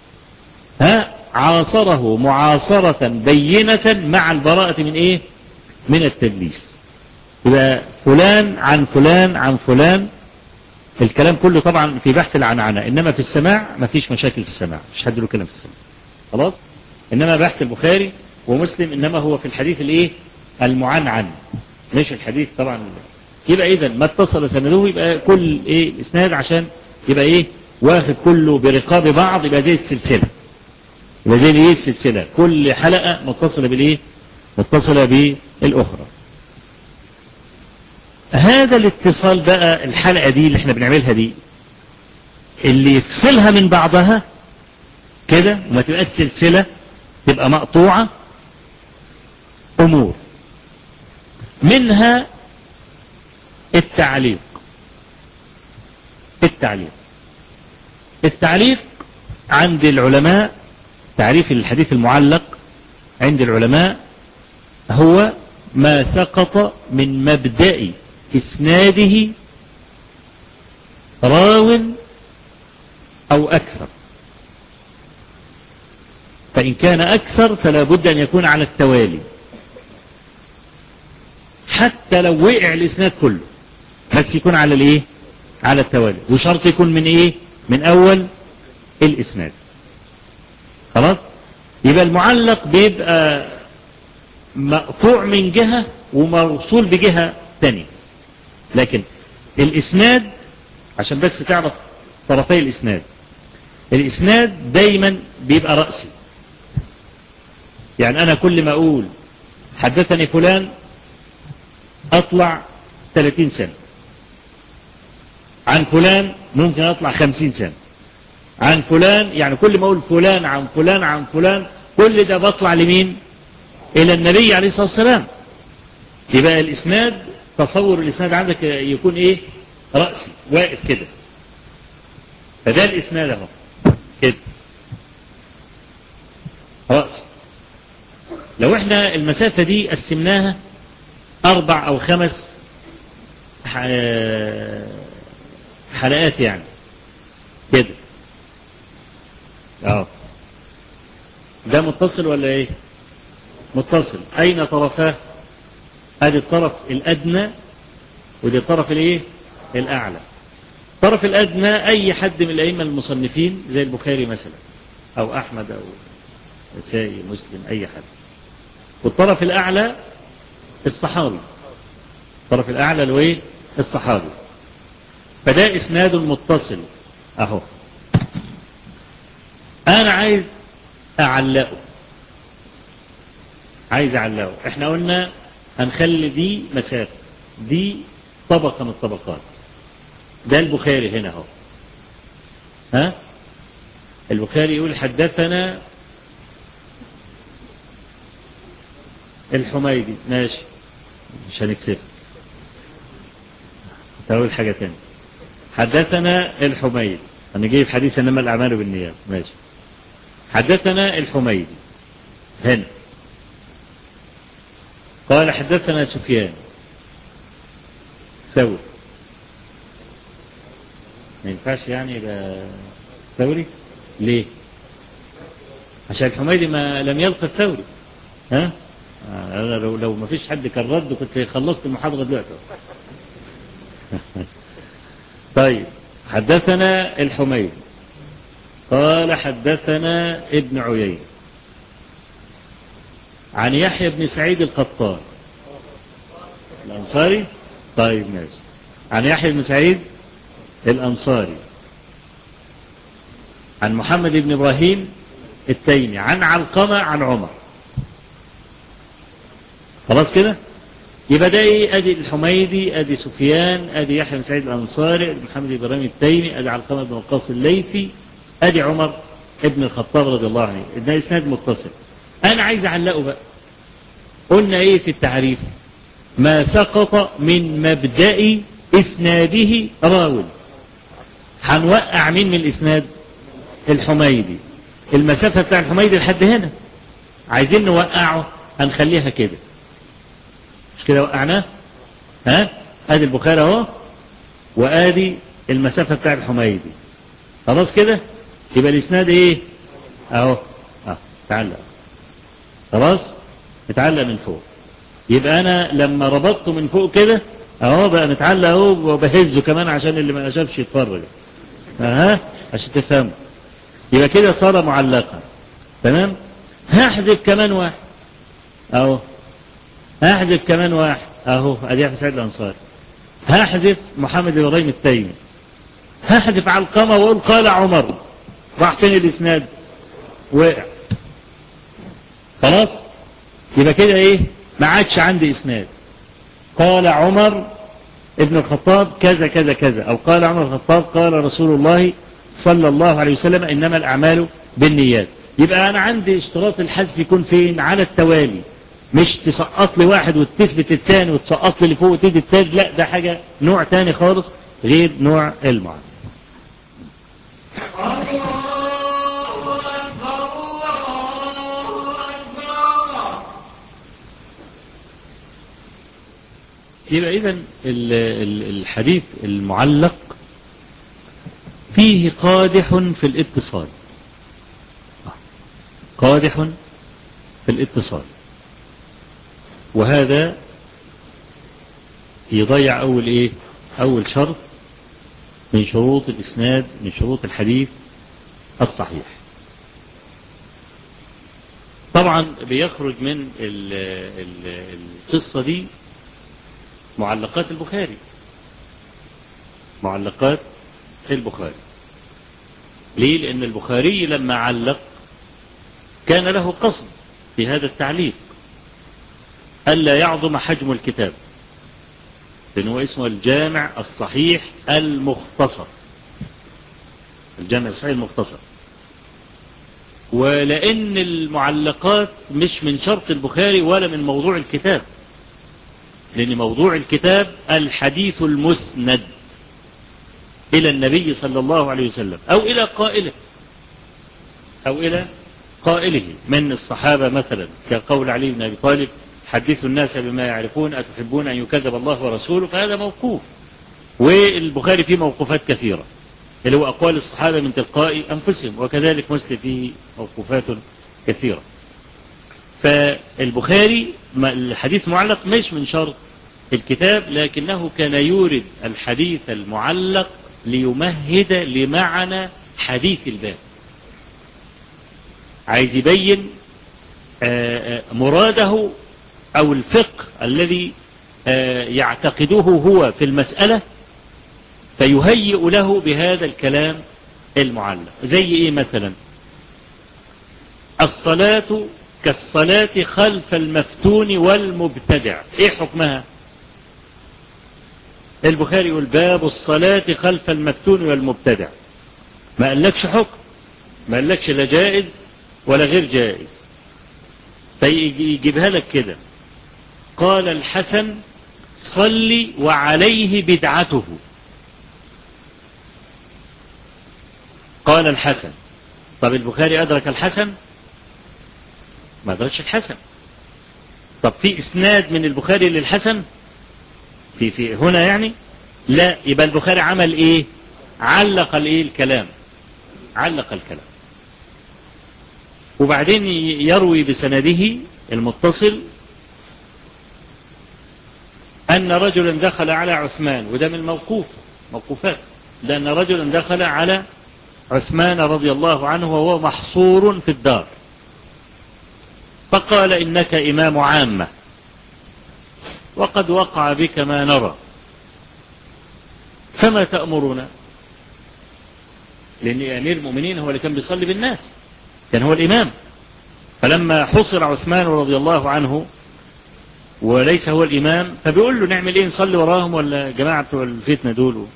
عاصره معاصرة بينة مع البراءة من ايه؟ من التدليس. يبقى فلان عن فلان عن فلان، الكلام كله طبعا في بحث العنعنة، انما في السماع ما فيش مشاكل في السماع، مش حد له كلام في السماع خلاص. انما بحث البخاري ومسلم انما هو في الحديث الايه؟ المعنعن، مش الحديث طبعا. يبقى اذا ما اتصل سنده يبقى كل ايه الاسناد عشان يبقى ايه؟ واخد كله برقاب بعض، يبقى زي السلسلة، يبقى زي ايه؟ السلسلة، كل حلقة متصلة بالايه؟ متصلة بالاخرى. هذا الاتصال بقى الحلقة دي اللي احنا بنعملها دي، اللي يفصلها من بعضها كده وما تبقاش سلسلة، تبقى مقطوعة، امور منها التعليق. التعليق عند العلماء، تعريف الحديث المعلق عند العلماء هو ما سقط من مبدأ إسناده راو أو أكثر، فإن كان أكثر فلا بد أن يكون على التوالي، حتى لو وقع الإسناد كله بس يكون على الإيه؟ على التوالي، وشرط يكون من إيه؟ من أول الإسناد. خلاص؟ يبقى المعلق بيبقى مقطوع من جهة وموصول بجهة تانية، لكن الإسناد عشان بس تعرف طرفي الإسناد دايما بيبقى رأسي. يعني أنا كل ما أقول حدثني فلان أطلع 30 سنة، عن فلان ممكن أطلع 50 سنة، عن فلان يعني كل ما أقول فلان عن فلان عن فلان كل ده بطلع لمين؟ إلى النبي عليه الصلاة والسلام. يبقى الإسناد، تصور الإسناد عندك يكون إيه؟ رأسي واقف كده، فده الإسناد اهو كده رأسي. لو احنا المسافة دي قسمناها 4 أو 5 حلقات يعني كده، ده متصل ولا ايه؟ متصل. أين طرفاه؟ ادي الطرف الأدنى ودي الطرف الايه؟ الأعلى. الطرف الأدنى أي حد من الأئمة المصنفين زي البخاري مثلا أو أحمد أو نسائي مسلم أي حد. والطرف الأعلى الصحابي، الطرف الأعلى اللي هو ايه؟ الصحابي. فده إسناد متصل أهو. أنا عايز أعلقه، احنا قلنا هنخلي دي مسافة، دي طبقة من الطبقات. ده البخاري هنا اهو، البخاري يقول حدثنا الحميدي، ماشي مش هنكسف، تقول حاجة تانية. حدثنا الحميدي، هنجيب حديث انما الاعمال بالنيات، ماشي. حدثنا الحميدي هنا قال حدثنا سفيان ثوري، ما ينفعش يعني يبقى ثوري ليه؟ عشان الحميدي ما لم يلقى الثوري. أنا لو ما فيش حد كان رد كنت خلصت المحاضرة دلوقتي. طيب حدثنا الحميدي قال حدثنا ابن عيينة عن يحيى بن سعيد القطان الأنصاري. طيب ماشي، عن يحيى بن سعيد الأنصاري عن محمد بن إبراهيم التيمي عن علقمة عن عمر. خلاص كده، يبقى ده ايه؟ ادي الحميدي، ادي سفيان، ادي يحيى بن سعيد الانصاري، ادي محمد بن ابراهيم التيمي، ادي علقمة بن وقاص الليثي، ادي عمر ابن الخطاب رضي الله عنه. ده اسناد متصل. انا عايز اعلقه بقى. قلنا ايه في التعريف؟ ما سقط من مبدأ اسناده راو. هنوقع مين من الاسناد؟ الحميدي. المسافة بتاع الحميدي لحد هنا، عايزين نوقعه، هنخليها كده، مش كده وقعناه؟ ادي البخاري اهو، وادي المسافة بتاع الحميدي. خلاص كده، يبقى الاسناد ايه؟ اهو تعلق. خلاص اتعلق من فوق. يبقى انا لما ربطته من فوق كده اهو بقى متعلق اهو، وبهزه كمان عشان اللي ما شافش يتفرج عشان تفهموا. يبقى كده صار معلقا. تمام. هحذف كمان واحد اهو، هحذف كمان واحد اهو، ادي احمد سعيد الانصاري. هحذف محمد بن ابراهيم التيمي. هحذف علقمة واقول قال عمر. راح فين الاسناد؟ وقع. خلاص، يبقى كده ايه؟ ما عادش عندي اسناد. قال عمر ابن الخطاب كذا كذا كذا، او قال عمر الخطاب قال رسول الله صلى الله عليه وسلم انما الاعمال بالنيات. يبقى انا عندي اشتراط الحذف يكون فين؟ على التوالي، مش تسقط لي واحد وتثبت الثاني وتسقط لي اللي فوق وتدي الثالث، لا ده حاجة نوع ثاني خالص غير نوع المعاني. يبقى إذن الحديث المعلق فيه قادح في الاتصال، قادح في الاتصال، وهذا يضيع أول إيه؟ أول شرط من شروط الإسناد، من شروط الحديث الصحيح. طبعا بيخرج من القصة دي معلقات البخاري، معلقات البخاري. ليه؟ لأن البخاري لما علق كان له قصد في هذا التعليق ألا يعظم حجم الكتاب، لأنه اسمه الجامع الصحيح المختصر، الجامع الصحيح المختصر. ولأن المعلقات مش من شرط البخاري ولا من موضوع الكتاب، لأن موضوع الكتاب الحديث المسند إلى النبي صلى الله عليه وسلم أو إلى قائله، أو إلى قائله من الصحابة مثلا كقول علي بن أبي طالب حدثوا الناس بما يعرفون أتحبون أن يكذب الله ورسوله، فهذا موقوف. والبخاري فيه موقوفات كثيرة اللي هو أقوال الصحابة من تلقاء أنفسهم، وكذلك مسلم فيه موقوفات كثيرة. فالبخاري الحديث معلق مش من شرط الكتاب، لكنه كان يورد الحديث المعلق ليمهد لمعنى حديث الباب، عايز يبين مراده أو الفقه الذي يعتقده هو في المسألة، فيهيئ له بهذا الكلام المعلق. زي إيه مثلا؟ الصلاة كالصلاة خلف المفتون والمبتدع، إيه حكمها؟ البخاري يقول باب الصلاة خلف المفتون والمبتدع، ما قالكش حكم، ما قالكش لا جائز ولا غير جائز، فيجيبها لك كده. قال الحسن صلي وعليه بدعته. قال الحسن. طب البخاري أدرك الحسن؟ ما أدركش الحسن. طب في إسناد من البخاري للحسن في هنا يعني؟ لا، يبقى البخاري عمل إيه؟ علق الإيه الكلام، علق الكلام، وبعدين يروي بسنده المتصل أن رجلا دخل على عثمان، وده من موقوفات، لأن رجلا دخل على عثمان رضي الله عنه وهو محصور في الدار، فقال إنك إمام عامة وقد وقع بك ما نرى، فما تأمرنا؟ لأن أمير المؤمنين هو اللي كان بيصلي بالناس، كان هو الإمام. فلما حصر عثمان رضي الله عنه وليس هو الإمام، فبيقول له نعمل إيه، نصلي وراهم ولا جماعة بتوع الفتنة دول؟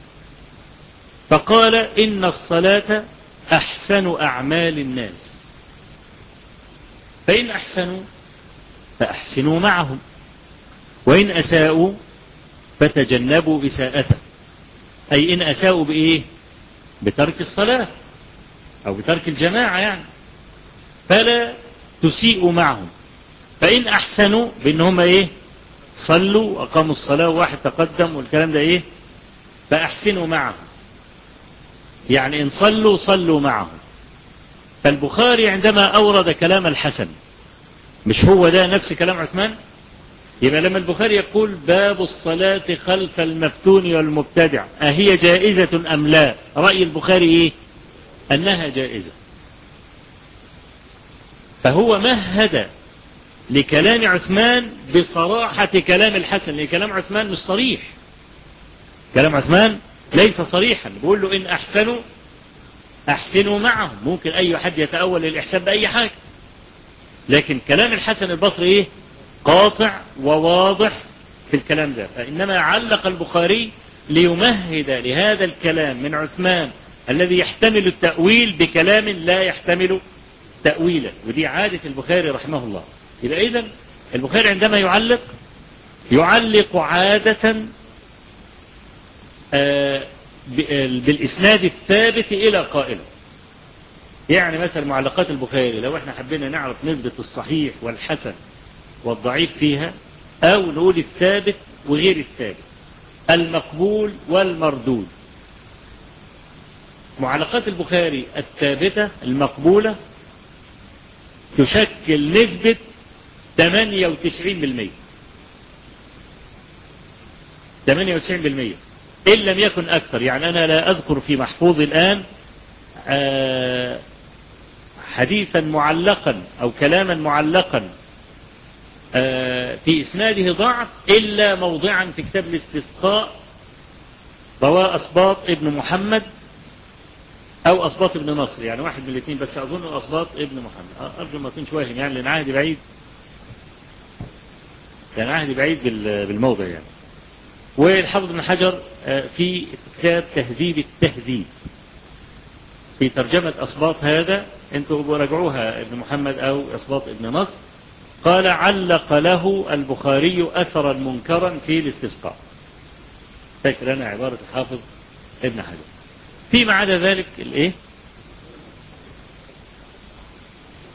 فقال إن الصلاة أحسن أعمال الناس، فإن أحسنوا فأحسنوا معهم، وإن أساءوا فتجنبوا إساءته، أي إن أساءوا بإيه؟ بترك الصلاة أو بترك الجماعة يعني، فلا تسيئوا معهم. فإن أحسنوا بأنهم إيه؟ صلوا وأقاموا الصلاة وواحد تقدم والكلام ده إيه؟ فأحسنوا معهم، يعني إن صلوا صلوا معهم. فالبخاري عندما أورد كلام الحسن، مش هو ده نفس كلام عثمان؟ يبقى لما البخاري يقول باب الصلاة خلف المفتون والمبتدع أهي جائزة أم لا؟ رأي البخاري إيه؟ أنها جائزة. فهو مهد لكلام عثمان بصراحة كلام الحسن، لأن كلام عثمان مش صريح، كلام عثمان ليس صريحا، بيقول له إن أحسنوا أحسنوا معهم، ممكن أي حد يتأول الإحسان بأي حاجة، لكن كلام الحسن البصري إيه؟ قاطع وواضح في الكلام ده. فإنما علق البخاري ليمهد لهذا الكلام من عثمان الذي يحتمل التأويل بكلام لا يحتمل تأويلا، ودي عادة البخاري رحمه الله. يبقى إذن البخاري عندما يعلق عادة بالإسناد الثابت إلى قائله. يعني مثلا معلقات البخاري لو احنا حبينا نعرف نسبة الصحيح والحسن والضعيف فيها، أو نقول الثابت وغير الثابت، المقبول والمردود، معلقات البخاري الثابتة المقبولة تشكل نسبة 98%، 98% إن لم يكن أكثر. يعني أنا لا أذكر في محفوظي الآن حديثا معلقا أو كلاما معلقا في إسناده ضعف إلا موضعا في كتاب الاستسقاء رواه أصباط ابن محمد أو أصباط ابن نصر، يعني واحد من الاثنين، بس أظن أصباط ابن محمد، أرجو ما أكونش واهم يعني، لأن عهدي بعيد، يعني عهدي بعيد بالموضع يعني. والحافظ ابن حجر في كتاب تهذيب التهذيب في ترجمة أصباط هذا، انتوا راجعوها ابن محمد أو أصباط ابن نصر، قال علق له البخاري أثرا منكرا في الاستسقاء. فاكر أنا عبارة الحافظ ابن حجر. فيما عدا ذلك الإيه؟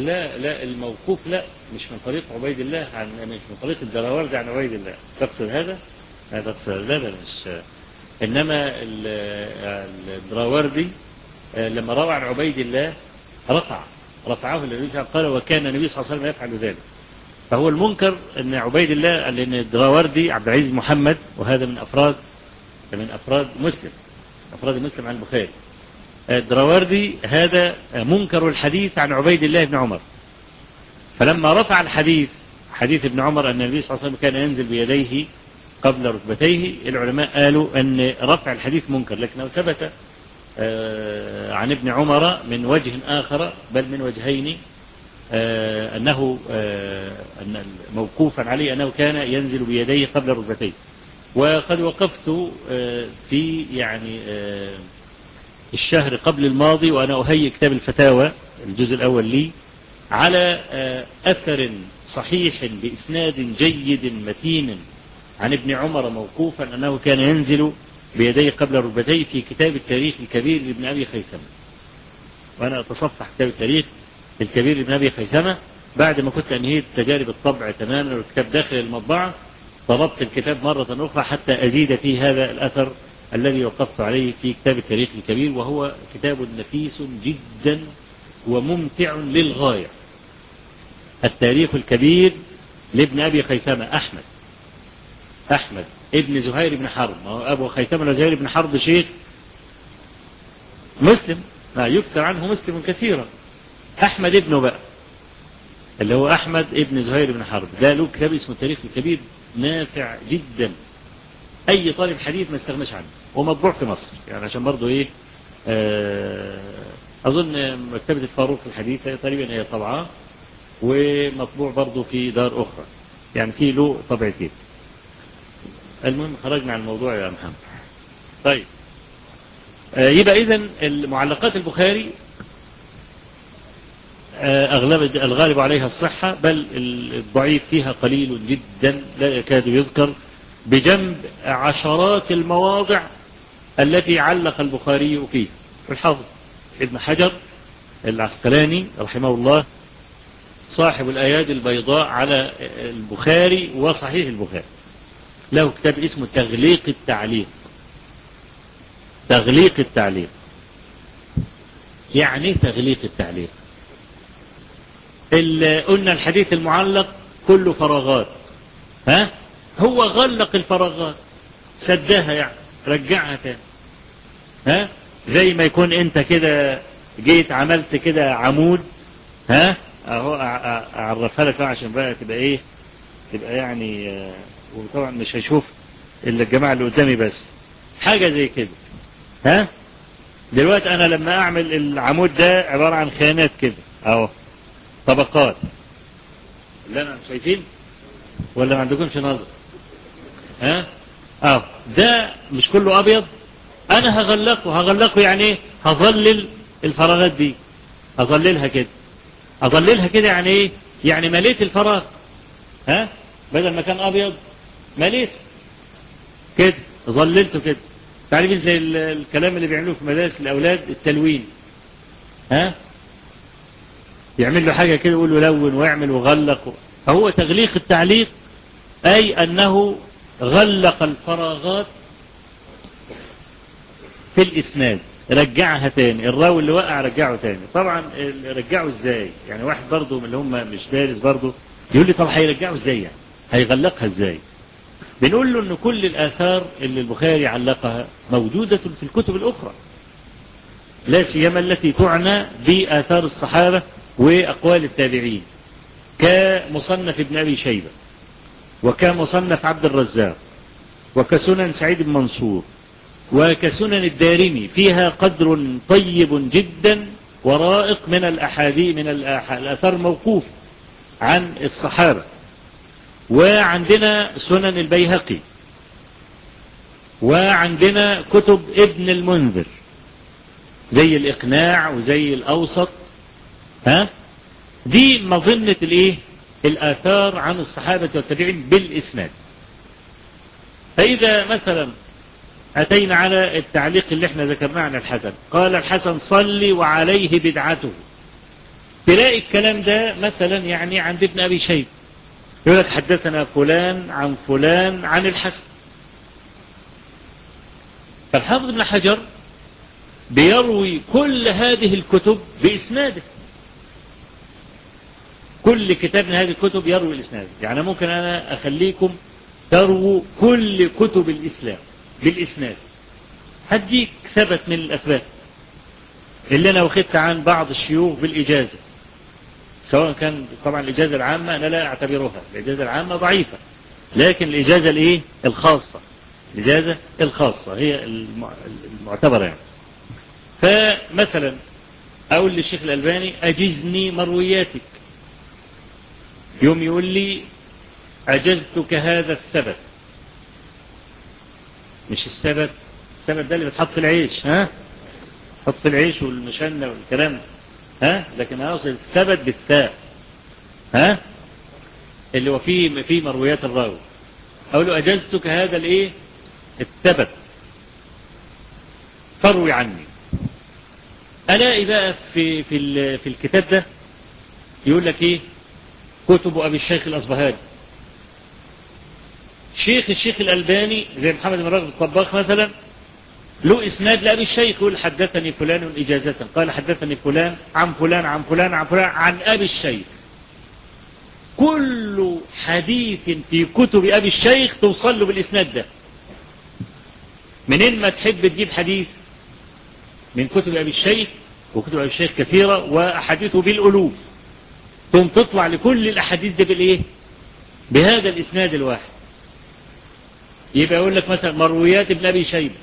لا لا، الموقوف لا، مش من طريق عبيد الله مش من طريق الدراوردي عن عبيد الله. تقصد هذا؟ لا تقصد، لا لا مش. إنما الدراوردي لما روى عن عبيد الله رفعه النبي صلى الله عليه وسلم، قال وكان النبي صلى الله عليه وسلم يفعل ذلك. فهو المنكر أن عبيد الله، لأن الدراوردي عبد العزيز محمد، وهذا من أفراد مسلم عن البخاري. الدراوردي هذا منكر الحديث عن عبيد الله بن عمر. فلما رفع حديث ابن عمر أن النبي صلى الله عليه وسلم كان ينزل بيديه قبل ركبتيه، العلماء قالوا أن رفع الحديث منكر، لكنه ثبت عن ابن عمر من وجه آخر، بل من وجهين، أنه موقوفا عليه أنه كان ينزل بيديه قبل ركبتيه. وقد وقفت في يعني الشهر قبل الماضي وأنا أهيئ كتاب الفتاوى الجزء الأول لي على أثر صحيح بإسناد جيد متين عن ابن عمر موقوفا أنه كان ينزل بيديه قبل ركبتيه، في كتاب التاريخ الكبير لابن أبي خيثمة. وأنا أتصفح كتاب التاريخ الكبير لابن أبي خيثمة بعد ما كنت أنهيت تجارب الطبع تماما والكتاب داخل المطبعة، طلبت الكتاب مرة أخرى حتى أزيد فيه هذا الأثر الذي وقفت عليه في كتاب التاريخ الكبير، وهو كتاب نفيس جدا وممتع للغاية. التاريخ الكبير لابن أبي خيثمة أحمد ابن زهير بن حرب. أبو خيثمة زهير بن حرب شيخ مسلم، ما يكثر عنه مسلم كثيرا. أحمد ابنه بقى اللي هو أحمد ابن زهير بن حرب، ده له كتاب اسمه التاريخ الكبير، نافع جدا، أي طالب حديث ما استغناش عنه، ومطبوع في مصر يعني عشان برضه إيه. أظن مكتبة الفاروق الحديثة تقريبا هي طبعة، ومطبوع برضه في دار أخرى، يعني في له طبعتين. المهم خرجنا عن الموضوع يا محمد. طيب يبقى إذن المعلقات البخاري الغالب عليها الصحة، بل الضعيف فيها قليل جدا لا يكاد يذكر، بجنب عشرات المواضع التي علق البخاري فيه. الحافظ ابن حجر العسقلاني رحمه الله صاحب الأيادي البيضاء على البخاري وصحيح البخاري، له كتاب اسمه تغليق التعليق. يعني تغليق التعليق، قلنا الحديث المعلق كله فراغات، هو غلق الفراغات، سدها يعني، رجعها تاني. زي ما يكون انت كده جيت عملت كده عمود، اهو اعرفها لك عشان بقى تبقى ايه، تبقى يعني وطبعا مش هيشوف الا الجماعه اللي قدامي بس، حاجه زي كده. دلوقتي انا لما اعمل العمود ده عباره عن خانات كده اهو، طبقات، اللي انا شايفين ولا ما عندكمش نظر؟ ده مش كله ابيض، انا هغلقه يعني ايه، هظلل الفراغات دي، اظللها كده يعني ايه، يعني مليت الفراغ، بدل ما كان ابيض مليت كده، ظللته كده. تعرفين زي الكلام اللي بيعملوه في مدارس الاولاد، التلوين، يعمل له حاجه كده يقول له لون ويعمل وغلق. فهو تغليق التعليق اي انه غلق الفراغات في الاسناد، رجعها تاني، الراوي اللي وقع رجعه تاني. طبعا رجعه ازاي يعني؟ واحد برضه من اللي هم مش دارس برضه يقول لي طب هيرجعه ازاي يعني، هيغلقها ازاي؟ بنقول له ان كل الاثار اللي البخاري علقها موجودة في الكتب الاخرى، لا سيما التي تعنى باثار الصحابة واقوال التابعين، كمصنف ابن ابي شيبة، وكمصنف عبد الرزاق، وكسنن سعيد بن منصور، وكسنن الدارمي، فيها قدر طيب جدا ورائق من الأحاديث، من الآثار الموقوف عن الصحابة. وعندنا سنن البيهقي، وعندنا كتب ابن المنذر زي الإقناع وزي الأوسط، دي مظنة الايه، الآثار عن الصحابة والتابعين بالإسناد. فإذا مثلا أتينا على التعليق اللي احنا ذكرناه عن الحسن، قال الحسن صلي وعليه بدعته، تلاقي الكلام ده مثلا يعني عند ابن أبي شيبة يقول لك حدثنا فلان عن فلان عن الحسن. فالحافظ ابن حجر بيروي كل هذه الكتب بإسناده، كل كتاب من هذه الكتب يروي الإسناد. يعني ممكن أنا أخليكم ترووا كل كتب الإسلام بالإسناد، هديك ثبت من الأثبات اللي أنا واخدت عن بعض الشيوخ بالإجازة، سواء كان طبعا الإجازة العامة أنا لا أعتبرها، الإجازة العامة ضعيفة، لكن الإجازة الإيه الخاصة، الإجازة الخاصة هي المعتبرة يعني. فمثلا أقول للشيخ الألباني أجزني مروياتك، يوم يقول لي أجزتك هذا الثبت، مش الثبت، الثبت ده اللي بتحط في العيش، ها حط في العيش والمشنة والكلام، ها لكن أقصد الثبت بالثاء، ها اللي هو فيه مرويات الراوي. أقول له أجزتك هذا الإيه الثبت فاروي عني. ألاقي بقى في الكتاب ده يقول لك إيه كتب أبي الشيخ الأصبهاني، الشيخ الألباني زي محمد بن راشد الطباخ مثلا له إسناد لأبي الشيخ يقول حدثني فلان إجازة قال حدثني فلان عن فلان عن فلان عن فلان عن أبي الشيخ. كل حديث في كتب أبي الشيخ توصل له بالإسناد ده. منين ما تحب تجيب حديث من كتب أبي الشيخ، وكتب أبي الشيخ كثيرة وأحاديثه بالألوف، ثم تطلع لكل الأحاديث دي بالإيه بهذا الإسناد الواحد. يبقى يقول لك مثلا مرويات ابن أبي شيبة،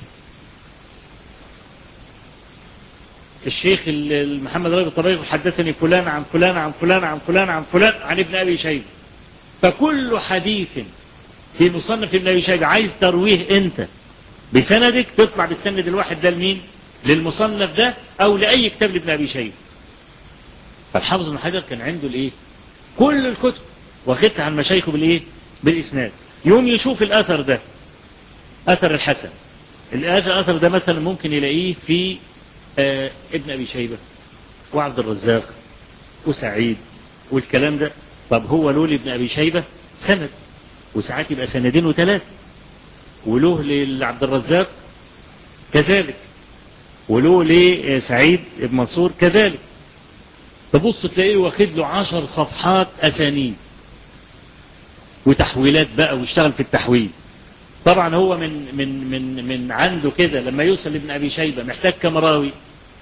الشيخ محمد راشد الطبيعي حدثني فلان عن فلان عن فلان عن فلان عن فلان عن ابن أبي شيبة. فكل حديث في مصنف ابن أبي شيبة عايز ترويه أنت بسندك تطلع بالسند الواحد ده لمين؟ للمصنف ده أو لأي كتاب لابن أبي شيبة. فالحافظ ابن حجر كان عنده الإيه كل الكتب واخدها عن مشايخه بالإيه بالإسناد. يوم يشوف الأثر ده أثر الحسن، الأثر ده مثلا ممكن يلاقيه في ابن أبي شيبة وعبد الرزاق وسعيد والكلام ده. طب هو له لابن أبي شيبة سند، وساعات يبقى سندين وثلاثة، وله لعبد الرزاق كذلك، وله لسعيد بن منصور كذلك. تبص تلاقيه واخد له 10 صفحات أسانيد وتحويلات بقى، واشتغل في التحويل. طبعا هو من عنده كده لما يوصل لابن أبي شيبة محتاج كم راوي؟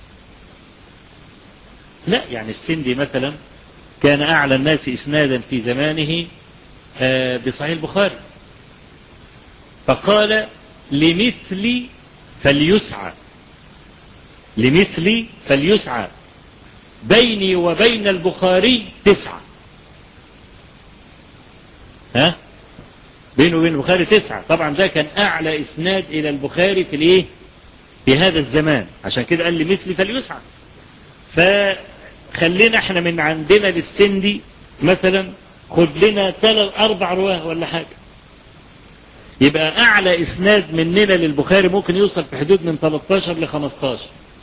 لا، يعني السندي مثلا كان أعلى الناس إسنادا في زمانه بصحيح البخاري، فقال لمثلي فليسعى، لمثلي فليسعى بيني وبين البخاري 9. ها بينه وبين البخاري 9. طبعا ده كان أعلى إسناد إلى البخاري في الإيه في هذا الزمان، عشان كده قال لمثلي فليسعى. فخلينا احنا من عندنا للسندي مثلا خد لنا 3-4 رواه ولا حاجة، يبقى أعلى إسناد مننا للبخاري ممكن يوصل في حدود من 13 ل 15،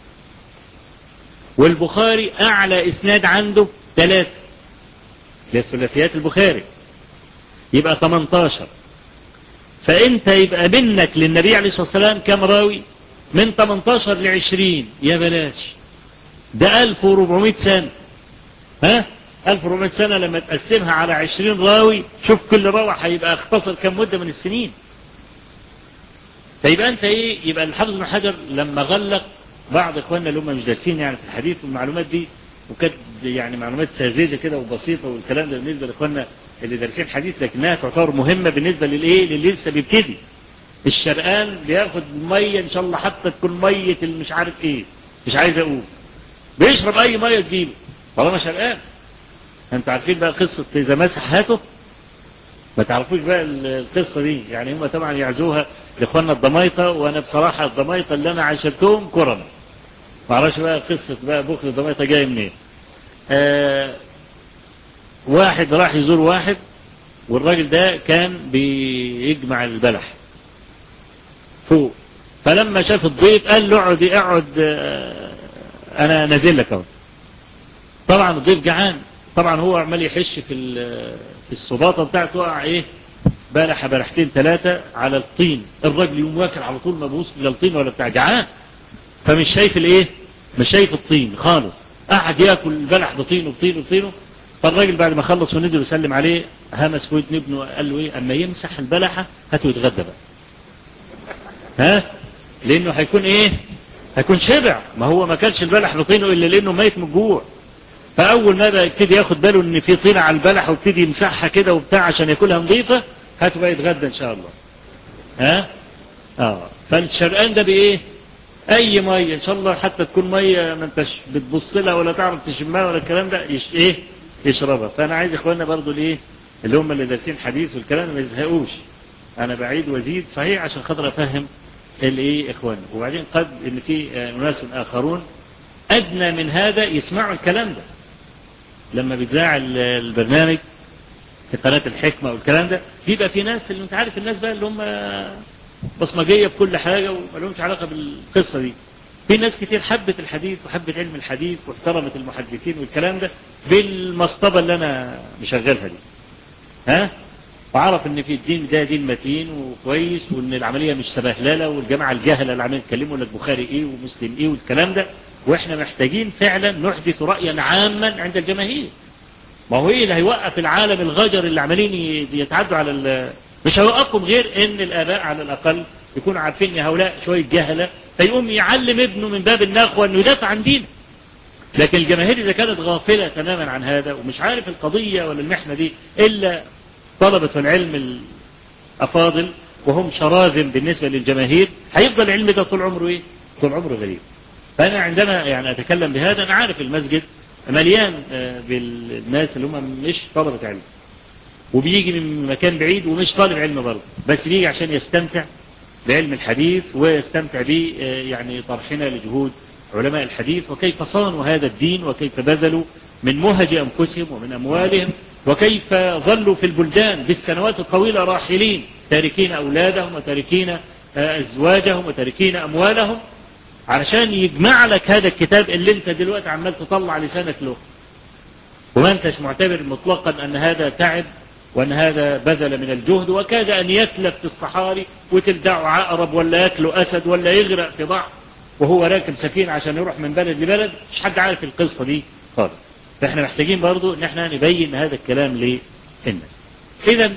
والبخاري أعلى إسناد عنده 3 لثلاثيات البخاري يبقى 18. فأنت يبقى منك للنبي عليه الصلاة والسلام كم راوي؟ من 18 ل 20. يا بلاش، ده 1400 سنة. ها 1400 سنة لما تقسمها على 20 راوي، شوف كل راوي هيبقى اختصر كم مدة من السنين. فيبقى انت ايه، يبقى الحافظ بن حجر لما غلق بعض اخواننا اللي هم مش دارسين يعني في الحديث والمعلومات دي، وكانت يعني معلومات ساذجه كده وبسيطه، والكلام ده بالنسبه لاخواننا اللي دارسين حديث، لكنها تعتبر مهمه بالنسبه للايه للي لسه بيبتدي. الشرقان بياخد ميه ان شاء الله حتى تكون ميه مش عارف ايه، مش عايز اقول، بيشرب اي ميه تجيله طالما شرقان. انتوا عارفين بقى قصه اذا مسح هاته؟ ما تعرفوش بقى القصة دي؟ يعني هم طبعا يعزوها لاخواننا الضمايطة، وانا بصراحة الضمايطة اللي انا عاشرتهم كرم، ما اعرفش بقى قصة بقى بخل الضمايطة جاية منين. واحد راح يزور واحد، والراجل ده كان بيجمع البلح فوق، فلما شاف الضيف قال له اقعد اقعد، انا نازل لك اهو. طبعا الضيف جعان، طبعا هو عمال يحش في الصباطة بتاعته، وقع ايه بلحة بلحتين ثلاثة على الطين، الراجل يقوم واكل على طول، ما بيبص لا الطين ولا بتاع، جعان فمش شايف الايه، مش شايف الطين خالص، قعد ياكل البلح بطينه بطينه بطينه. فالراجل بعد ما خلص ونزل وسلم عليه، همس في ودن ابنه قال له ايه، اما يمسح البلحة هاته يتغدى بقى، ها، لانه هيكون ايه، هيكون شبع، ما هو ما كانش البلح بطينه الا لانه ميت من الجوع. فاول ما بقى يبتدي ياخد باله ان في طين على البلح ويبتدي يمسحها كده وبتاع عشان ياكلها نظيفه، هاته بقى يتغدى ان شاء الله. ها، فالشرقان ده بايه، اي ميه ان شاء الله، حتى تكون ميه ما انتش بتبص لها ولا تعرف تشمها ولا الكلام ده، ايه يشربها. فانا عايز اخواننا برضو الايه، اللي هم اللي دارسين حديث والكلام ما يزهقوش، انا بعيد وازيد صحيح عشان خاطر افهم الايه اخواننا. وبعدين قد ان في اناس اخرون ادنى من هذا يسمعوا الكلام ده لما بيتذاع البرنامج في قناة الحكمة والكلام ده، بيبقى في ناس اللي انت عارف الناس بقى اللي هم بصمجية في كل حاجة وما لهمش علاقة بالقصة دي. في ناس كتير حبت الحديث وحبت علم الحديث واحترمت المحدثين والكلام ده بالمصطبة اللي انا مشغلها دي، ها، وعرف ان في الدين ده دين متين وكويس، وان العملية مش سبهللة، والجماعة الجهلة اللي عمالين يتكلموا لك بخاري ايه ومسلم ايه والكلام ده. واحنا محتاجين فعلا نحدث رأيا عاما عند الجماهير. ما هو ايه اللي هيوقف العالم الغجر اللي عمالين يتعدوا على مش هيوقفهم غير ان الاباء على الاقل يكونوا عارفين ان هؤلاء شويه جهله، فيقوم يعلم ابنه من باب النخوه انه يدافع عن دينه. لكن الجماهير اذا كانت غافله تماما عن هذا ومش عارف القضيه ولا المحنه دي الا طلبه العلم الافاضل وهم شراذم بالنسبه للجماهير، هيفضل العلم ده طول عمره ايه؟ طول عمره غريب. فانا عندما يعني اتكلم بهذا انا عارف المسجد مليان بالناس اللي هم مش طلبة علم، وبيجي من مكان بعيد ومش طالب علم برضه، بس بيجي عشان يستمتع بعلم الحديث ويستمتع ب يعني طرحنا لجهود علماء الحديث وكيف صانوا هذا الدين وكيف بذلوا من مهج أنفسهم ومن أموالهم، وكيف ظلوا في البلدان بالسنوات الطويلة راحلين تاركين أولادهم وتاركين أزواجهم وتاركين أموالهم علشان يجمع لك هذا الكتاب اللي انت دلوقتي عمال تطلع لسانك له، وما انتش معتبر مطلقا ان هذا تعب وان هذا بذل من الجهد، وكاد ان يتلف في الصحاري وتلدعه عقرب ولا ياكله اسد ولا يغرق في بحر وهو راكب سفينه عشان يروح من بلد لبلد، مش حد عارف القصه دي خالص. فاحنا محتاجين برضو ان احنا نبين هذا الكلام للناس. اذا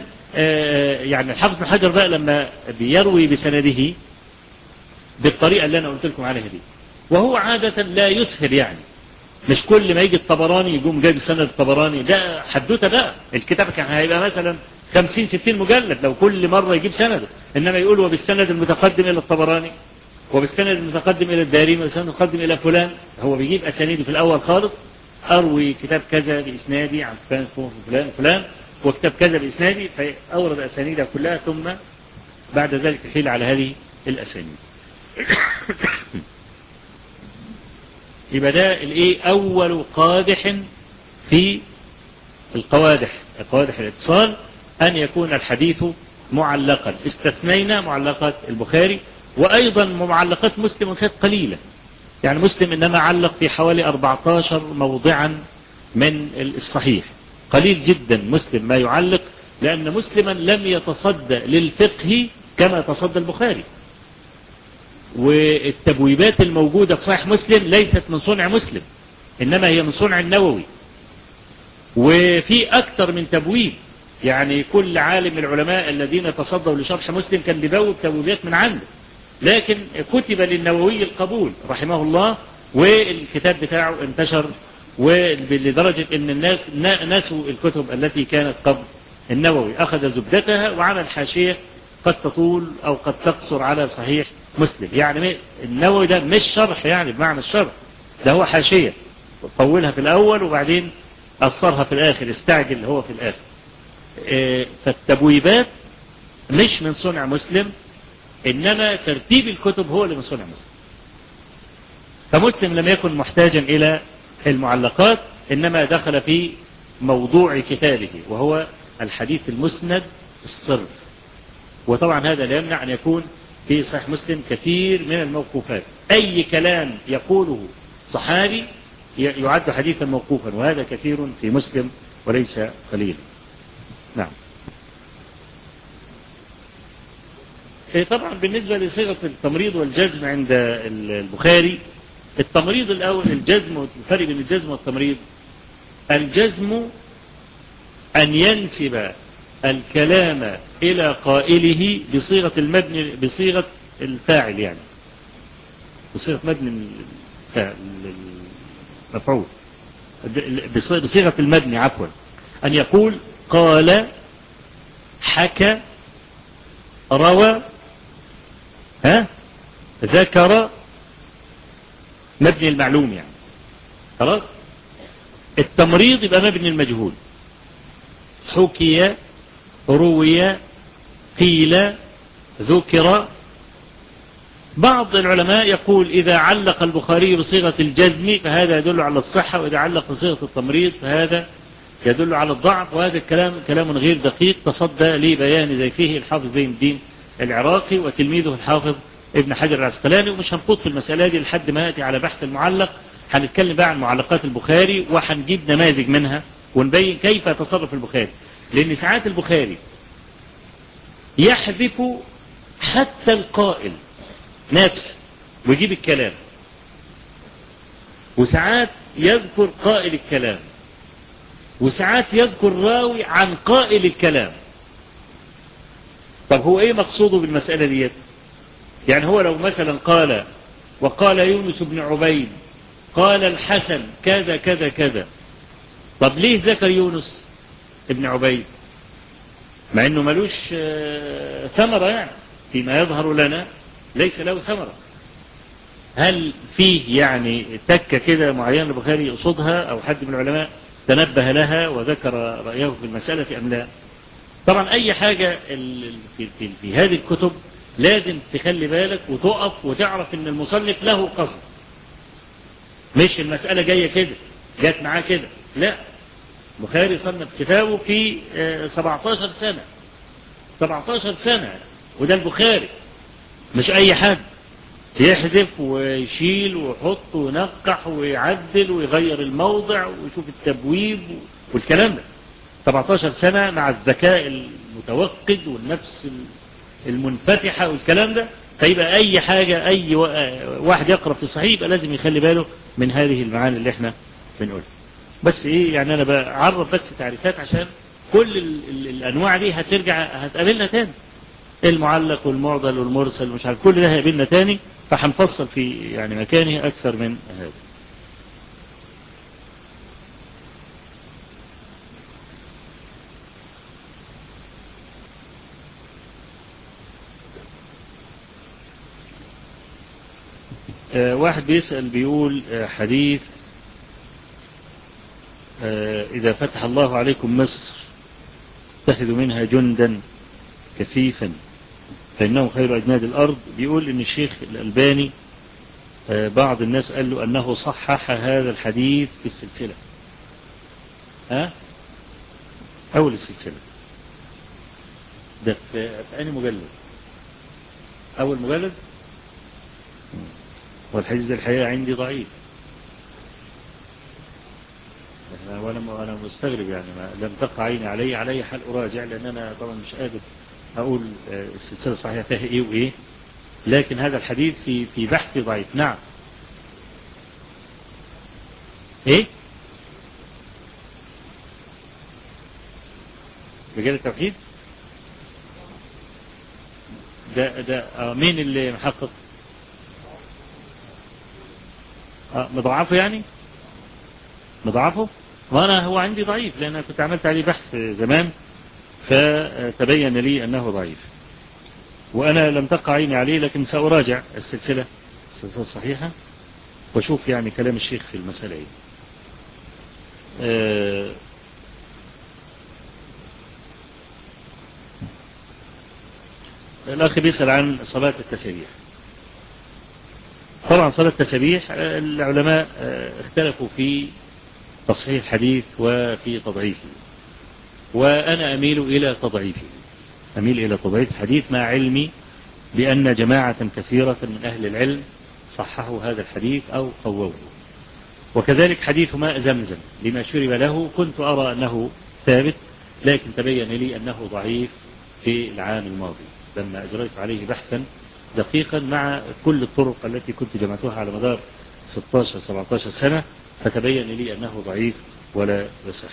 يعني الحافظ بن حجر بقى لما بيروي بسنده بالطريقة اللي أنا قلت لكم عليها دي، وهو عادة لا يسهل، يعني مش كل ما يجي الطبراني يقوم جايب السند الطبراني ده حدوته بقى، الكتاب كان هيبقى مثلا 50-60 مجلد لو كل مرة يجيب سنده، إنما يقول وبالسند المتقدم إلى الطبراني وبالسند المتقدم إلى الدارمي وبالسند المتقدم إلى فلان. هو بيجيب أسانيده في الأول خالص، أروي كتاب كذا بإسنادي عن فلان فلان وكتاب كذا بإسنادي، فأورد أسانيدها كلها ثم بعد ذلك يحيل على هذه الأسانيد. يبقى ده الايه اول قادح في القوادح، قوادح الاتصال، ان يكون الحديث معلقا. استثنينا معلقات البخاري، وايضا معلقات مسلم كانت قليلة، يعني مسلم انما علق في حوالي 14 موضعا من الصحيح، قليل جدا مسلم ما يعلق، لان مسلما لم يتصدى للفقه كما تصدى البخاري. والتبويبات الموجودة في صحيح مسلم ليست من صنع مسلم، إنما هي من صنع النووي، وفي أكثر من تبويب، يعني كل عالم من العلماء الذين تصدوا لشرح مسلم كان بيبوب تبويبات من عنده، لكن كتب للنووي القبول رحمه الله، والكتاب بتاعه انتشر ولدرجة ان الناس نسوا الكتب التي كانت قبل النووي، اخذ زبدتها وعمل حاشية قد تطول او قد تقصر على صحيح مسلم. يعني النووي ده مش شرح يعني بمعنى الشرح، ده هو حاشية طولها في الاول وبعدين قصرها في الاخر، استعجل هو في الاخر. فالتبويبات مش من صنع مسلم، انما ترتيب الكتب هو اللي من صنع مسلم. فمسلم لم يكن محتاجا الى المعلقات، انما دخل في موضوع كتابه وهو الحديث المسند الصرف. وطبعا هذا لا يمنع ان يكون في صحيح مسلم كثير من الموقوفات، اي كلام يقوله صحابي يعد حديثا موقوفا، وهذا كثير في مسلم وليس قليلا. نعم. طبعا بالنسبة لصيغة التمريض والجزم عند البخاري، التمريض الأول الجزم، الفرق بين الجزم والتمريض: الجزم أن ينسب الكلام إلى قائله بصيغة المبني، بصيغة الفاعل، يعني بصيغة مبني المفعول، بصيغة المبني عفوا، أن يقول قال، حكى، روى، ذكر، مبني المعلوم يعني. خلاص. التمريض يبقى مبني المجهول: حكي، روي، قيل، ذكر. بعض العلماء يقول إذا علق البخاري بصيغة الجزم فهذا يدل على الصحة، وإذا علق بصيغة التمريض فهذا يدل على الضعف، وهذا الكلام كلام غير دقيق تصدى لبيان زيفه الحافظ زين الدين العراقي وتلميذه الحافظ ابن حجر العسقلاني. ومش هنخوض في المسألة دي لحد ما يأتي على بحث المعلق، هنتكلم بقى عن معلقات البخاري وهنجيب نماذج منها ونبين كيف يتصرف البخاري، لأن ساعات البخاري يحذف حتى القائل نفسه ويجيب الكلام، وساعات يذكر قائل الكلام، وساعات يذكر راوي عن قائل الكلام. طب هو ايه مقصوده بالمسألة ديت؟ يعني هو لو مثلا قال وقال يونس بن عبيد قال الحسن كذا كذا كذا، طب ليه ذكر يونس ابن عبيد مع انه ملوش ثمرة؟ يعني فيما يظهر لنا ليس له ثمرة. هل فيه يعني تكة كده معينة البخاري يقصدها أو حد من العلماء تنبه لها وذكر رأيه في المسألة أم لا؟ طبعا أي حاجة في هذه الكتب لازم تخلي بالك وتقف وتعرف أن المصنف له قصد، مش المسألة جاية كده جات معاه كده، لا. البخاري صنف كتابه في 17 سنة، 17 سنة، وده البخاري مش أي حد يحذف ويشيل ويحط وينقح ويعدل ويغير الموضع ويشوف التبويب والكلام ده. 17 سنة مع الذكاء المتوقد والنفس المنفتحة والكلام ده. فيبقى أي حاجة أي واحد يقرأ في الصحيح يبقى لازم يخلي باله من هذه المعاني اللي احنا بنقولها. بس ايه يعني انا بعرف بس تعريفات عشان كل الانواع دي هتقابلنا تاني، المعلق والمعضل والمرسل مش عارف، كل ده هيقابلنا تاني، فهنفصل في يعني مكانه أكثر من هذا. واحد بيسأل بيقول حديث إذا فتح الله عليكم مصر اتخذوا منها جندا كثيفا فإنه خير أجناد الأرض. بيقول إن الشيخ الألباني بعض الناس قال له أنه صحح هذا الحديث في السلسلة، أول السلسلة ده في أي مجلد؟ أول مجلد. والحديث ده الحقيقة عندي ضعيف، وأنا مستغرب يعني لم تقع عيني علي حال أراجع، لأن أنا طبعا مش قادر أقول السلسلة الصحيحة فيها إيه وإيه، لكن هذا الحديث في بحث ضعيف. نعم. إيه؟ رجال التوحيد ده مين اللي محقق؟ مضاعفه يعني؟ مضاعفه؟ وأنا هو عندي ضعيف لأن أنا كنت عملت عليه بحث زمان فتبين لي أنه ضعيف، وأنا لم تقع عيني عليه، لكن سأراجع السلسلة الصحيحة وشوف يعني كلام الشيخ في المسألة إيه. الأخ بيسأل عن صلاة التسبيح. طبعا صلاة التسبيح العلماء اختلفوا في تصحيح الحديث وفي تضعيفه، وأنا أميل إلى تضعيفه، أميل إلى تضعيف الحديث مع علمي بأن جماعة كثيرة من أهل العلم صححوا هذا الحديث أو قووه. وكذلك حديث ماء زمزم لما شرب له كنت أرى أنه ثابت، لكن تبين لي أنه ضعيف في العام الماضي لما أجريت عليه بحثا دقيقا مع كل الطرق التي كنت جمعتها على مدار 16-17 سنة، فتبين لي أنه ضعيف ولا يصح.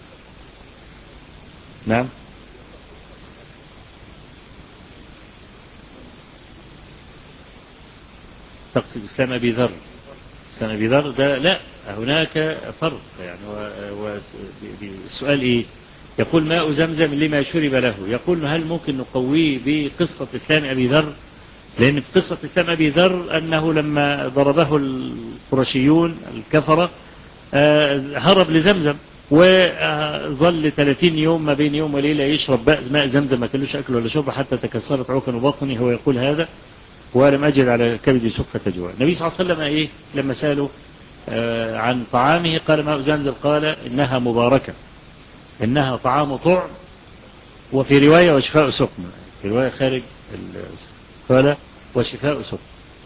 نعم. تقصد إسلام أبي ذر؟ إسلام أبي ذر ده لا، هناك فرق يعني. السؤال إيه؟ يقول ماء زمزم لما شرب له، يقول هل ممكن نقويه بقصة إسلام أبي ذر؟ لأن في قصة إسلام أبي ذر أنه لما ضربه القرشيون الكفرة هرب لزمزم وظل 30 يوم ما بين يوم وليلة يشرب ماء زمزم، ما كانوش أكل ولا شرب حتى تكسرت عكن بطنه، هو يقول هذا ولم أجد على كبد شقة جوع. النبي صلى الله عليه وسلم إيه لما سألوا عن طعامه قال ماء زمزم، قال إنها مباركة، إنها طعام طعم، وفي رواية وشفاء سقم، في رواية خارج قال وشفاء سقم.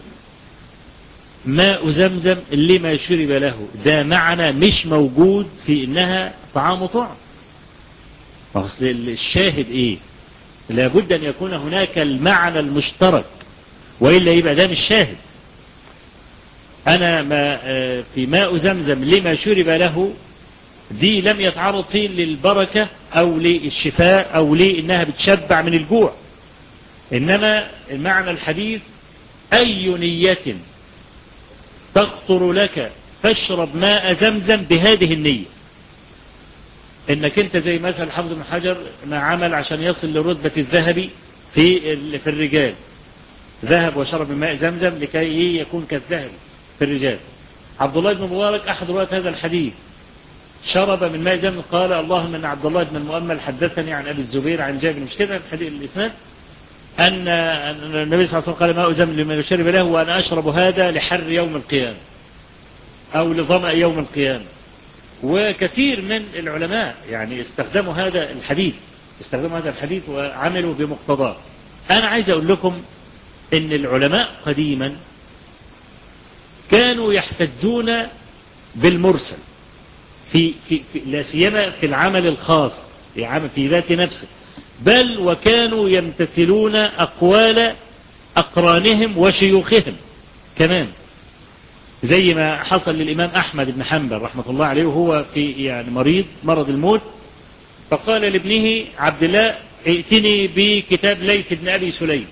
ماء زمزم لما شرب له ده معنى مش موجود في إنها طعام طعم. أصل الشاهد إيه؟ لابد أن يكون هناك المعنى المشترك، وإلا يبقى ده مش شاهد. أنا ما في ماء زمزم لما شرب له دي لم يتعرض فيه للبركة أو للشفاء أو لإنها بتشبع من الجوع، إنما المعنى الحديث أي نية تخطر لك فاشرب ماء زمزم بهذه النية. إنك أنت زي مثلا حافظ بن حجر ما عمل عشان يصل لرتبة الذهبي في الرجال، ذهب وشرب من ماء زمزم لكي يكون كالذهب في الرجال. عبد الله بن مبارك أحد رواة هذا الحديث شرب من ماء زمزم، قال اللهم ان عبد الله بن المؤمل حدثني عن ابي الزبير عن جابر، مش كده الحديث الاسناد، ان النبي صلى الله عليه وسلم قال ماء زمزم لمن شرب له وانا اشرب هذا لحر يوم القيامه او لظمأ يوم القيامه. وكثير من العلماء يعني استخدموا هذا الحديث وعملوا بمقتضاه. انا عايز اقول لكم ان العلماء قديما كانوا يحتجون بالمرسل في لا سيما في العمل الخاص في ذات نفسه، بل وكانوا يمتثلون أقوال أقرانهم وشيوخهم كمان، زي ما حصل للإمام أحمد بن حنبل رحمة الله عليه وهو في يعني مرض الموت، فقال لابنه عبد الله ائتني بكتاب ليث بن أبي سليم،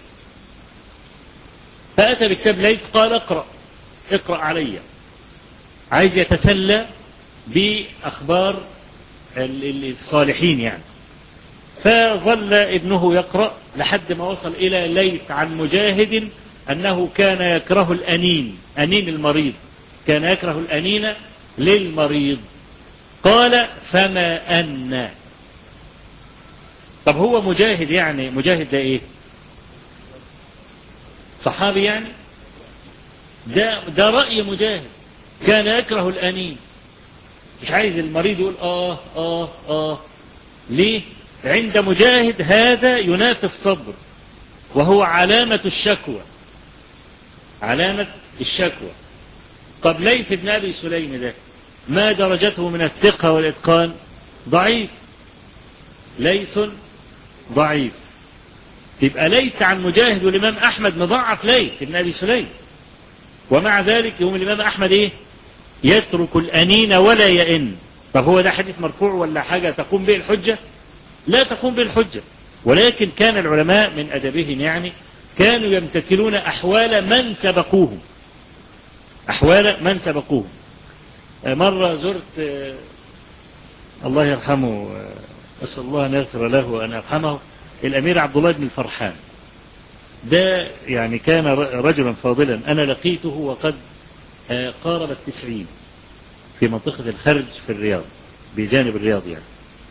فأتى بكتاب ليث قال اقرأ علي، عايز يتسلى بأخبار الصالحين يعني. فظل ابنه يقرأ لحد ما وصل إلى ليث عن مجاهد أنه كان يكره أنين المريض، كان يكره الأنين للمريض. قال فما أن. طب هو مجاهد يعني، مجاهد ده إيه؟ صحابي يعني؟ ده رأي مجاهد، كان يكره الأنين، مش عايز المريض يقول ليه؟ عند مجاهد هذا ينافي الصبر، وهو علامة الشكوى. طب ليث بن أبي سليم ده ما درجته من الثقة والإتقان؟ ضعيف، ليث ضعيف. يبقى ليث عن مجاهد والإمام أحمد مضاعف ليث بن أبي سليم، ومع ذلك يوم الإمام أحمد إيه؟ يترك الأنين ولا يئن. طب هو ده حديث مرفوع ولا حاجة تقوم به الحجة؟ لا تقوم به الحجة، ولكن كان العلماء من أدبهم يعني كانوا يمتثلون أحوال من سبقوهم. مرة زرت الله يرحمه، أسأل الله أن يغفر له وأن يرحمه، الأمير عبد الله بن الفرحان، ده يعني كان رجلا فاضلا، أنا لقيته وقد قارب 90 في منطقة الخرج في الرياض بجانب الرياض يعني.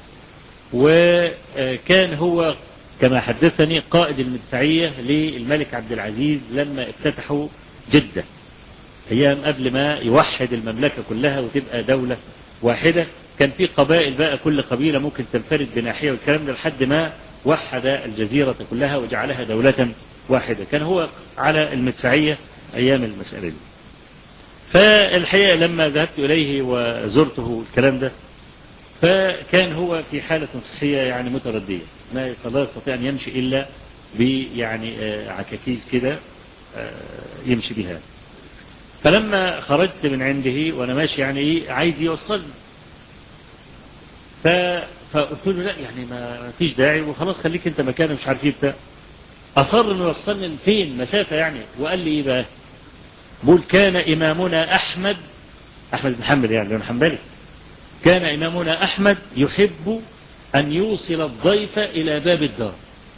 وكان هو كما حدثني قائد المدفعية للملك عبد العزيز لما افتتحوا جدة أيام قبل ما يوحد المملكة كلها وتبقى دولة واحدة. كان في قبائل بقى كل قبيلة ممكن تنفرد بناحية والكلام ده لحد ما وحد الجزيرة كلها وجعلها دولة واحدة. كان هو على المدفعية أيام المسألة دي. فالحقيقة لما ذهبت إليه وزرته الكلام ده، فكان هو في حالة صحية يعني متردية، ما لا يستطيع أن يمشي إلا يعني عكاكيز كده يمشي بها. فلما خرجت من عنده وأنا ماشي يعني إيه عايز يوصلني، فقلت له لا يعني ما فيش داعي وخلاص خليك أنت مكانه مش عارف إيه بتاع. أصر إنه يوصلني لفين مسافة يعني، وقال لي إيه بقى؟ بقول كان إمامنا أحمد بن حنبل يعني لأنه حنبلي، كان إمامنا أحمد يحب أن يوصل الضيف إلى باب الدار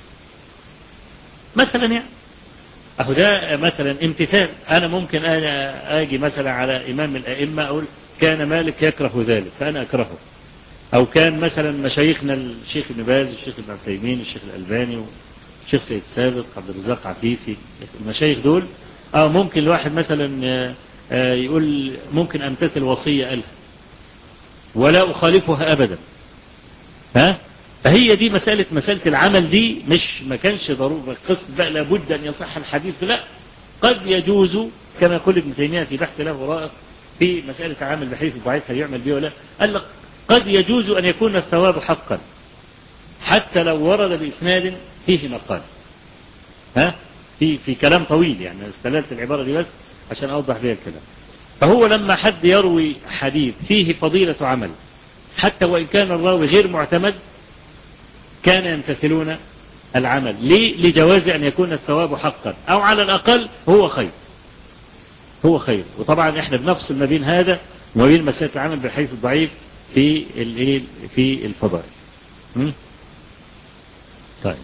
مثلا يعني. أهو ده مثلا امتثال. أنا ممكن أنا أجي مثلا على إمام من الأئمة أقول كان مالك يكره ذلك فأنا أكرهه، أو كان مثلا مشايخنا الشيخ ابن باز الشيخ ابن عثيمين الشيخ الألباني والشيخ سيد سابق عبد الرزاق عفيفي المشايخ دول ممكن الواحد مثلا يقول ممكن أمتثل وصية ألف ولا أخالفها أبدا. ها؟ فهي دي مسألة العمل دي مش ما كانش ضروري قصة بقى لابد أن يصح الحديث، لا قد يجوز كما يقول ابن تيمية في بحث له رائق في مسألة عمل بحديث الضعيف هل يعمل به ولا لا، قال لك قد يجوز أن يكون الثواب حقا حتى لو ورد بإسناد فيه مقال. ها؟ في كلام طويل يعني استللت العبارة دي بس عشان أوضح بها الكلام. فهو لما حد يروي حديث فيه فضيلة عمل حتى وإن كان الراوي غير معتمد كان يمتثلون العمل لجواز أن يكون الثواب حقا أو على الأقل هو خير. هو خير. وطبعا احنا بنفصل ما بين هذا وما بين مسألة العمل بالحديث الضعيف في الفضائل. طيب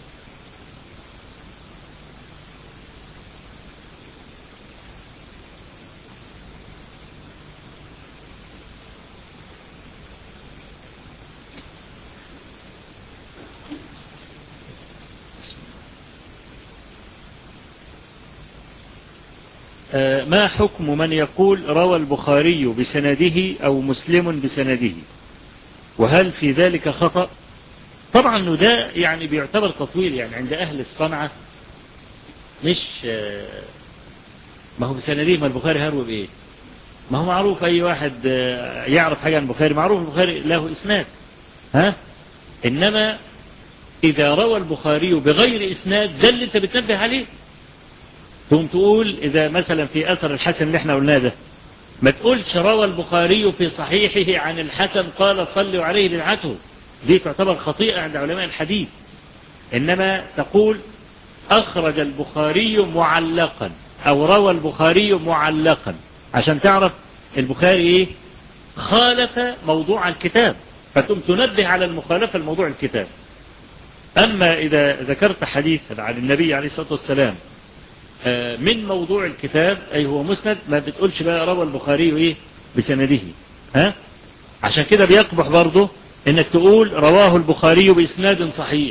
ما حكم من يقول روى البخاري بسنده أو مسلم بسنده، وهل في ذلك خطأ؟ طبعا ده يعني بيعتبر تطويل يعني عند أهل الصنعة، مش ما هو بسنده. ما البخاري هروي بإيه؟ ما هو معروف أي واحد يعرف حاجة عن البخاري معروف البخاري له إسناد. ها؟ إنما إذا روى البخاري بغير إسناد ده اللي أنت بتنبه عليه. ثم تقول إذا مثلا في أثر الحسن اللي احنا قلناه ده ما تقولش روى البخاري في صحيحه عن الحسن قال صلوا عليه بدعته، دي تعتبر خطيئة عند علماء الحديث. إنما تقول أخرج البخاري معلقا أو روى البخاري معلقا عشان تعرف البخاري إيه خالف موضوع الكتاب فتقوم تنبه على المخالفة الموضوع الكتاب. أما إذا ذكرت حديثا عن النبي عليه الصلاة والسلام من موضوع الكتاب أي هو مسند ما بتقولش بقى روى البخاري إيه بسنده. ها؟ عشان كده بيقبح برضه إنك تقول رواه البخاري بإسناد صحيح،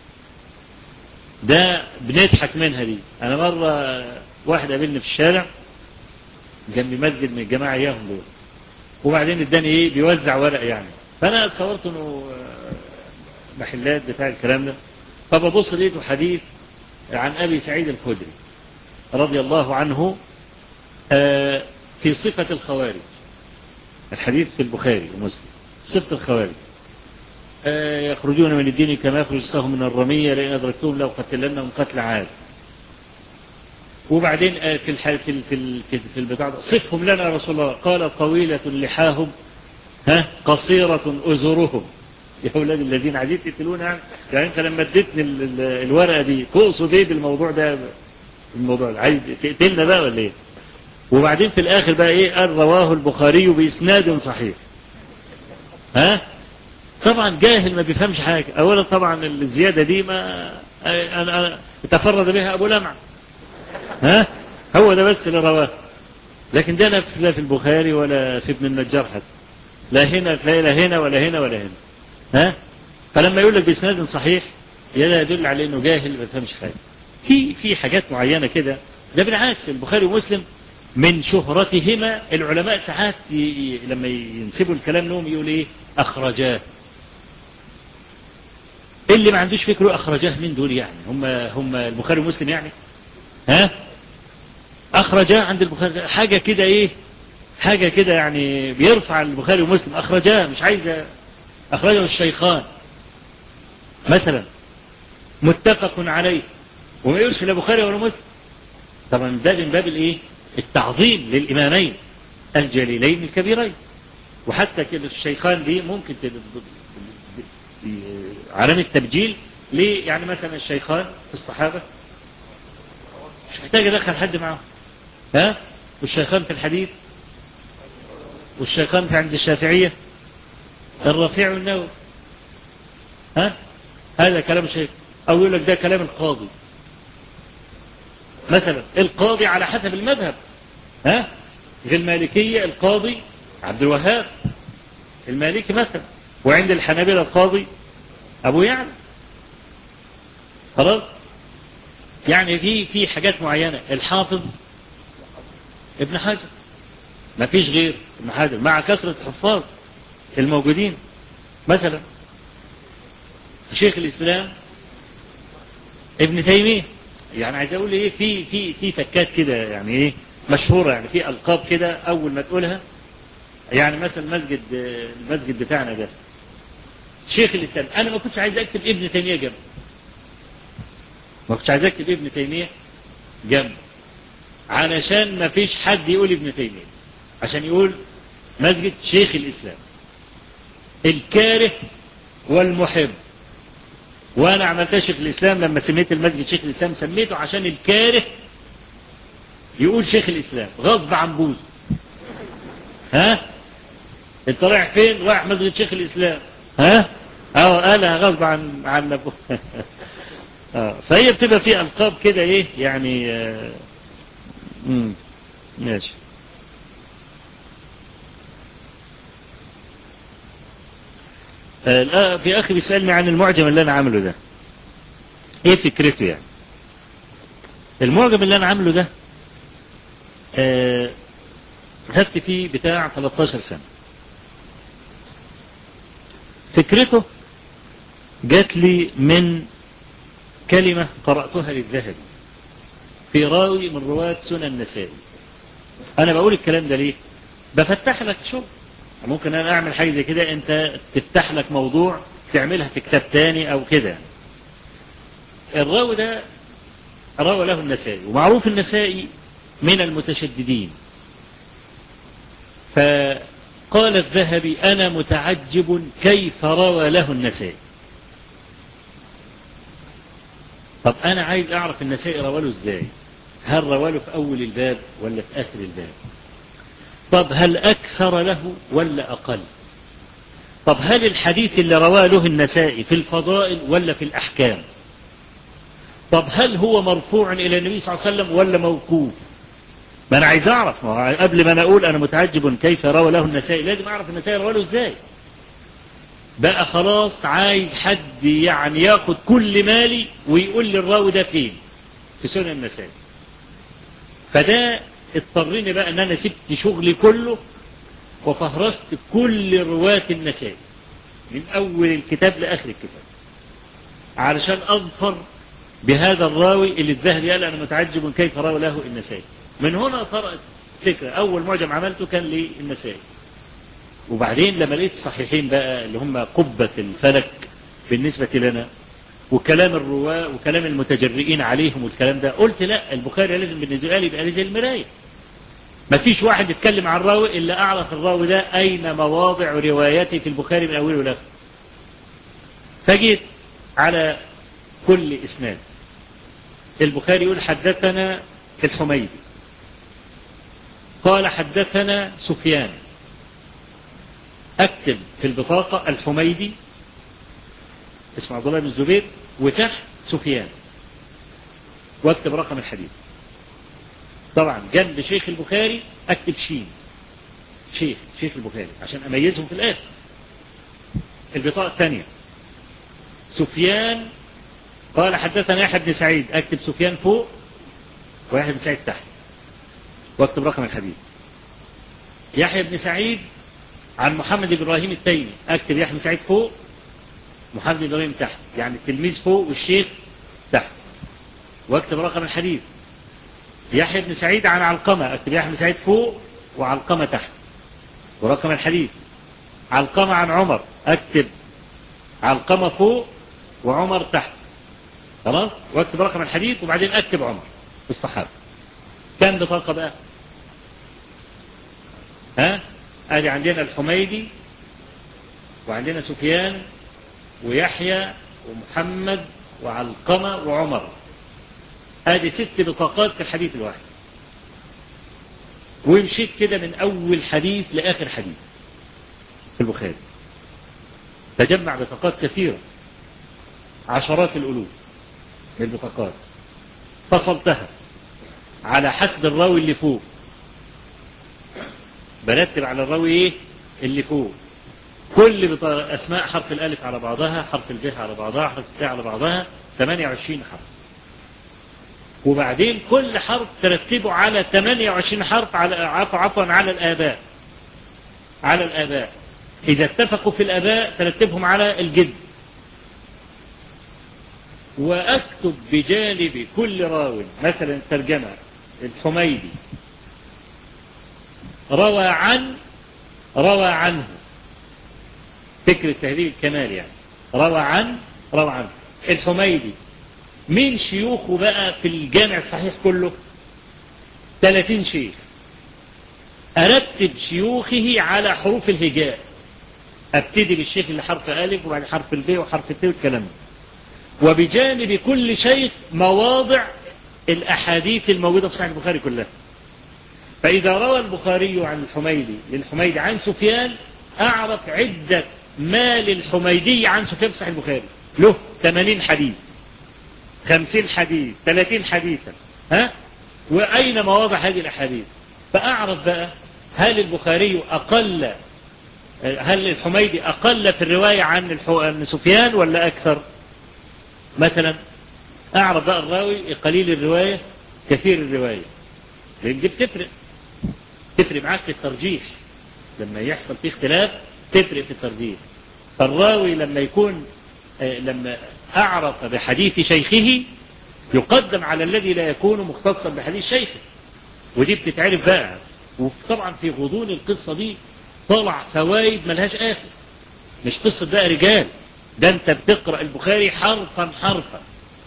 ده بنضحك منها دي. أنا مرة واحد قابلني في الشارع جنب مسجد من الجماعة إياهم دول وبعدين اداني إيه بيوزع ورق يعني، فأنا اتصورت إنه محلات بتاع الكلام ده، فببص لقيته حديث عن أبي سعيد الخدري رضي الله عنه في صفة الخوارج. الحديث في البخاري ومسلم صفة الخوارج يخرجون من الدين كما يخرج السهم من الرمية لئن أدركتهم لو قتلنهم قتل عاد. وبعدين في البتاع ده صفهم لنا يا رسول الله قال طويلة لحاهم قصيرة أزرهم. يا أولاد الذين عايزين تقتلونا يعني أنت لما اديتني الورقة دي تقصد إيه بالموضوع ده؟ الموضوع ده عايز تقتلنا بقى ولا إيه؟ وبعدين في الآخر بقى إيه قال رواه البخاري بإسناد صحيح. ها؟ طبعا جاهل ما بيفهمش حاجة. أولا طبعا الزيادة دي ما أنا تفرد بها أبو لمع. ها؟ هو ده بس اللي رواه، لكن ده لا في البخاري ولا في ابن النجار حتى، لا هنا لا هنا ولا هنا ولا هنا. ها؟ فلما يقول لك بإسناد صحيح يدل على إنه جاهل ما بيفهمش حاجة. في حاجات معينة كده. ده بالعكس البخاري ومسلم من شهرتهما العلماء ساعات لما ينسبوا الكلام لهم يقول إيه أخرجاه. اللي ما عندوش فكره أخرجاه من دول يعني هم البخاري ومسلم يعني. ها؟ أخرجاه عند البخاري حاجة كده إيه حاجة كده يعني بيرفع البخاري ومسلم أخرجاه، مش عايز أخرجه الشيخان مثلا متفق عليه، وما يقولش لا بخاري ولا مسلم. طبعا ده من باب الايه؟ التعظيم للإمامين الجليلين الكبيرين. وحتى كده الشيخان دي ممكن علامة تبجيل ليه؟ يعني مثلا الشيخان في الصحابة مش محتاج أدخل حد معه، ها؟ والشيخان في الحديث، والشيخان في عند الشافعية الرفيع والنووي، ها؟ هذا كلام شيخ. أو يقول لك ده كلام القاضي مثلا، القاضي على حسب المذهب، ها؟ في المالكية القاضي عبد الوهاب المالكي مثلا، وعند الحنابلة القاضي أبو يعلى. خلاص؟ يعني في حاجات معينة. الحافظ ابن حجر، ما فيش غير ابن حجر مع كثرة الحفاظ الموجودين مثلا. شيخ الإسلام ابن تيمية. يعني عايز أقول إيه، في فكات كده يعني إيه مشهورة، يعني في ألقاب كده أول ما تقولها. يعني مثلا المسجد بتاعنا ده شيخ الإسلام، أنا ما كنتش عايز أكتب ابن تيمية جنب، ما كنتش عايز أكتب ابن تيمية جنب، علشان ما فيش حد يقول ابن تيمية، عشان يقول مسجد شيخ الإسلام الكاره والمحب. وأنا عملتها شيخ الإسلام لما سميت المسجد شيخ الإسلام، سميته عشان الكاره يقول شيخ الإسلام غصب عن بوزه. ها انت رايح فين؟ رايح مسجد شيخ الإسلام. ها قالها غصب عن نفسه. فهي بتبقى في ألقاب كده ايه يعني. ماشي. في أخي بيسألني عن المعجم اللي أنا عامله ده، إيه فكرته يعني؟ المعجم اللي أنا عامله ده خدت فيه بتاع 13 سنة. فكرته جات لي من كلمة قرأتها للذهبي في راوي من رواة سنن النسائي. أنا بقول الكلام ده ليه؟ بفتح لك شغل. ممكن أنا أعمل حاجة زي كده، أنت تفتح لك موضوع تعملها في كتاب تاني أو كده. الراوي ده روى له النسائي، ومعروف النسائي من المتشددين. فقال الذهبي أنا متعجب كيف روى له النسائي. طب أنا عايز أعرف النسائي روى له إزاي؟ هل روى له في أول الباب ولا في آخر الباب؟ طب هل أكثر له ولا أقل؟ طب هل الحديث اللي رواه له النسائي في الفضائل ولا في الأحكام؟ طب هل هو مرفوع إلى النبي صلى الله عليه وسلم ولا موقوف؟ ما أنا عايز أعرف. قبل ما أنا أقول أنا متعجب كيف روى له النسائي، لازم أعرف النسائي روى له إزاي. بقى خلاص عايز حد يعني ياخد كل مالي ويقول لي الراوي ده فين في سنن النسائي. فده اضطرني بقى ان انا سبت شغلي كله وفهرست كل رواة النسائي من اول الكتاب لاخر الكتاب، علشان اظفر بهذا الراوي اللي الذهبي قال انا متعجب كيف روى له النسائي. من هنا طرأت فكرة. اول معجم عملته كان للنسائي، وبعدين لما لقيت الصحيحين بقى اللي هم قبة الفلك بالنسبة لنا، وكلام الرواة وكلام المتجرئين عليهم والكلام ده، قلت لا، البخاري لازم بالنسبة لي يبقى زي المراية. ما فيش واحد يتكلم عن الراوي إلا أعرف الراوي ده أين مواضع روايته في البخاري من أوله لآخره. فجيت على كل إسناد البخاري يقول حدثنا الحميدي قال حدثنا سفيان، أكتب في البطاقة الحميدي اسمه عبد الله بن الزبير وتحت سفيان، واكتب رقم الحديث. طبعا جنب شيخ البخاري اكتب شين، شيخ البخاري عشان اميزهم في الاخر. البطاقة الثانية سفيان قال حدثنا يحيى بن سعيد، اكتب سفيان فوق ويحيى بن سعيد تحت، واكتب رقم الحديث. يحيى بن سعيد عن محمد بن ابراهيم التيمي، اكتب يحيى بن سعيد فوق محمد بن ابراهيم تحت، يعني التلميذ فوق والشيخ تحت، واكتب رقم الحديث. يحيى بن سعيد عن علقمة، اكتب يحيى بن سعيد فوق وعلقمة تحت ورقم الحديث. علقمة عن عمر اكتب علقمة فوق وعمر تحت، خلاص، واكتب رقم الحديث وبعدين اكتب عمر الصحابة. كم بطاقة بقى؟ ها؟ ادي عندنا الحميدي وعندنا سفيان ويحيى ومحمد وعلقمة وعمر. ادي 6 بطاقات في الحديث الواحد، ومشيت كده من اول حديث لاخر حديث في البخاري. تجمع بطاقات كثيرة، عشرات الالوف من البطاقات، فصلتها على حسب الراوي اللي فوق. برتب على الراوي ايه اللي فوق، كل اسماء حرف الالف على بعضها، حرف الب على بعضها، حرف التاء على بعضها، 28 حرف. وبعدين كل حرف ترتبه على 28 حرف، على عفوا على الآباء. على الآباء إذا اتفقوا في الآباء ترتبهم على الجد. وأكتب بجانب كل راو مثلا الترجمة الحميدي روى عنه، فكرة تهذيب الكمال يعني، روى عنه الحميدي. مين شيوخه بقى في الجامع الصحيح كله؟ 30 شيخ. أرتب شيوخه على حروف الهجاء، أبتدي بالشيخ اللي حرف ألف وبعد حرف الب وحرف الت والكلام ده. وبجانب كل شيخ مواضع الأحاديث الموجودة في صحيح البخاري كلها. فإذا روى البخاري عن للحميدي عن سفيان، أعرف عدة ما للحميدي عن سفيان في صحيح البخاري. له 80 حديث، 50 حديث، 30 حديثا، ها؟ وأين مواضع هذه الأحاديث؟ فأعرف بقى هل البخاري هل الحميدي أقل في الرواية عن سفيان ولا أكثر؟ مثلا أعرف بقى الراوي قليل الرواية كثير الرواية، لأن دي تفرق معاك في الترجيح. لما يحصل فيه اختلاف تفرق في الترجيح. فالراوي لما أعرف بحديث شيخه يقدم على الذي لا يكون مختصا بحديث شيخه، ودي بتتعرف بقى. وطبعا في غضون القصة دي طلع فوائد ملهاش آخر. مش قصة بقى رجال، ده انت بتقرأ البخاري حرفا حرفا.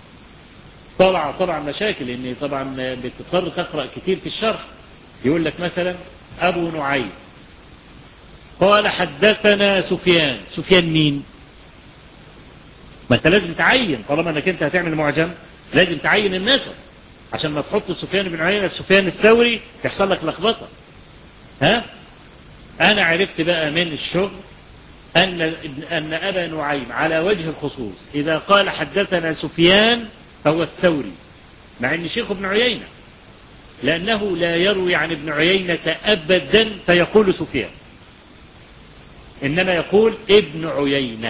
طبعا مشاكل، لان طبعا بتضطر تقرأ كتير في الشرح. يقول لك مثلا ابو نعيم قال حدثنا سفيان مين؟ ما انت لازم تعين، طالما انك انت هتعمل معجم لازم تعين النسب، عشان ما تحط سفيان بن عيينة في سفيان الثوري تحصل لك لخبطة. ها؟ انا عرفت بقى من الشغل ان ابا نعيم على وجه الخصوص اذا قال حدثنا سفيان فهو الثوري، مع ان شيخ ابن عيينة، لانه لا يروي عن ابن عيينة ابدا فيقول سفيان، انما يقول ابن عيينة.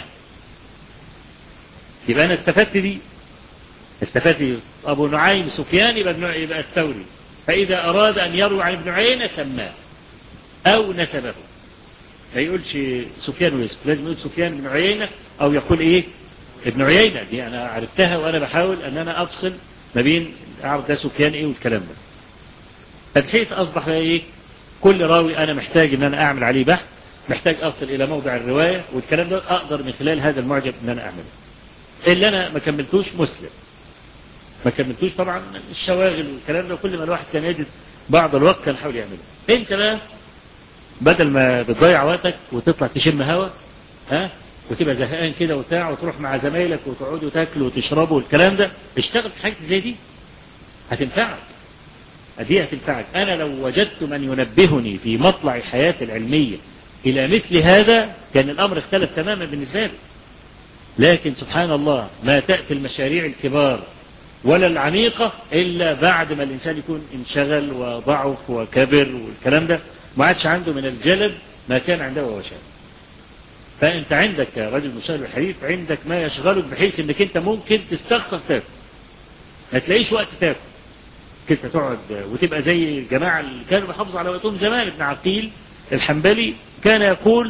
يبقى انا استفدت ابو نعيم سفيان يبقى الثوري. فاذا اراد ان يروي عن ابن عيينة سماه او نسبه، ما يقولش سفيان ويوسف، لازم يقول سفيان بن عيينة او يقول ايه ابن عيينة. دي انا عرفتها وانا بحاول ان انا افصل ما بين اعرف ده سفيان ايه والكلام ده. فبحيث اصبح بقى ايه، كل راوي انا محتاج ان انا اعمل عليه بحث، محتاج اصل الى موضع الرواية والكلام ده، اقدر من خلال هذا المعجم ان انا اعمله. اللي انا ما كملتوش مسلم، ما كملتوش طبعا الشواغل والكلام ده، كل ما الواحد كان يجد بعض الوقت كان يحاول يعمله. انت بقى بدل ما بتضيع وقتك وتطلع تشم هوا، ها، وتبقى زهقان كده وبتاع وتروح مع زمايلك وتقعدوا تاكلوا وتشربوا والكلام ده، اشتغل في حاجه زي دي هتنفعك. دي هتنفعك. انا لو وجدت من ينبهني في مطلع حياتي العلميه الى مثل هذا كان الامر اختلف تماما بالنسبه لي. لكن سبحان الله ما تاتي المشاريع الكبار ولا العميقه الا بعد ما الانسان يكون انشغل وضعف وكبر والكلام ده، ما عادش عنده من الجلد ما كان عنده وهو شاب. فانت عندك يا رجل مشاهد الحديث عندك ما يشغلك بحيث انك انت ممكن تستخسر تاكل، ما تلاقيش وقت تاكل كنت تقعد وتبقى زي الجماعه اللي كانوا بيحافظوا على وقتهم زمان. ابن عقيل الحنبلي كان يقول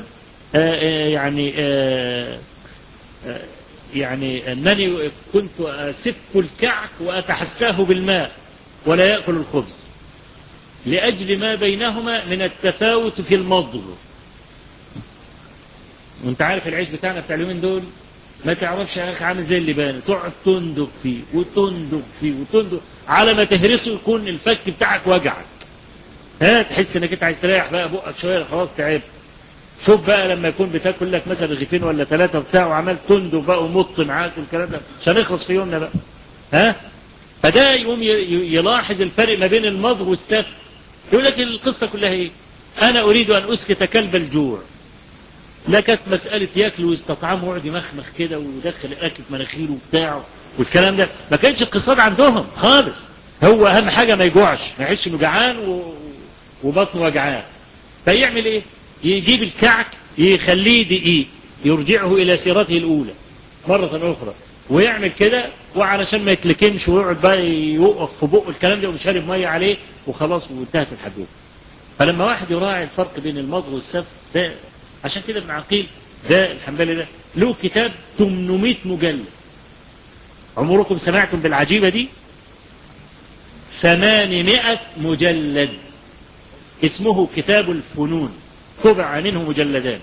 يعني انني كنت اسف الكعك واتحساه بالماء ولا ياكل الخبز. لأجل ما بينهما من التفاوت في المضغ. وانت عارف العيش بتاعنا بتاع اليومين دول ما تعرفش يا اخي، عامل زي اللبان، تقعد تندق فيه وتندق فيه وتندق على ما تهرسه يكون الفك بتاعك وجعك. ها تحس انك انت عايز تريح بقى بقك شويه، خلاص تعبت. شوف بقى لما يكون بتاكل لك مثلا رغيفين ولا ثلاثه بتاع وعمال تندق بقى ومط معاك والكلام ده عشان يخلص في يومنا بقى. ها فده يقوم يلاحظ الفرق ما بين المضغ والسفك. يقول لك القصه كلها ايه؟ انا اريد ان اسكت كلب الجوع. لا كانت مسألة ياكل ويستطعمه ويقعد يمخمخ كده ويدخل الأكل في مناخيره وبتاعه والكلام ده، ما كانش اقتصاد عندهم خالص. هو أهم حاجة ما يجوعش، ما يحسش إنه جعان وبطنه وجعان. فيعمل إيه؟ يجيب الكعك يخليه دقيق يرجعه إلى سيرته الأولى مرة أخرى، ويعمل كده وعلشان ما يتلكمش ويقعد بقى يوقف في بقه الكلام ده ومشارب مية عليه وخلاص وانتهت الحدوث. فلما واحد يراعي الفرق بين المضغ والسفك ده، عشان كده ابن عقيل ده الحنبلي ده له كتاب 800 مجلد. عمركم سمعتم بالعجيبة دي؟ 800 مجلد، اسمه كتاب الفنون، طبع منه مجلدان.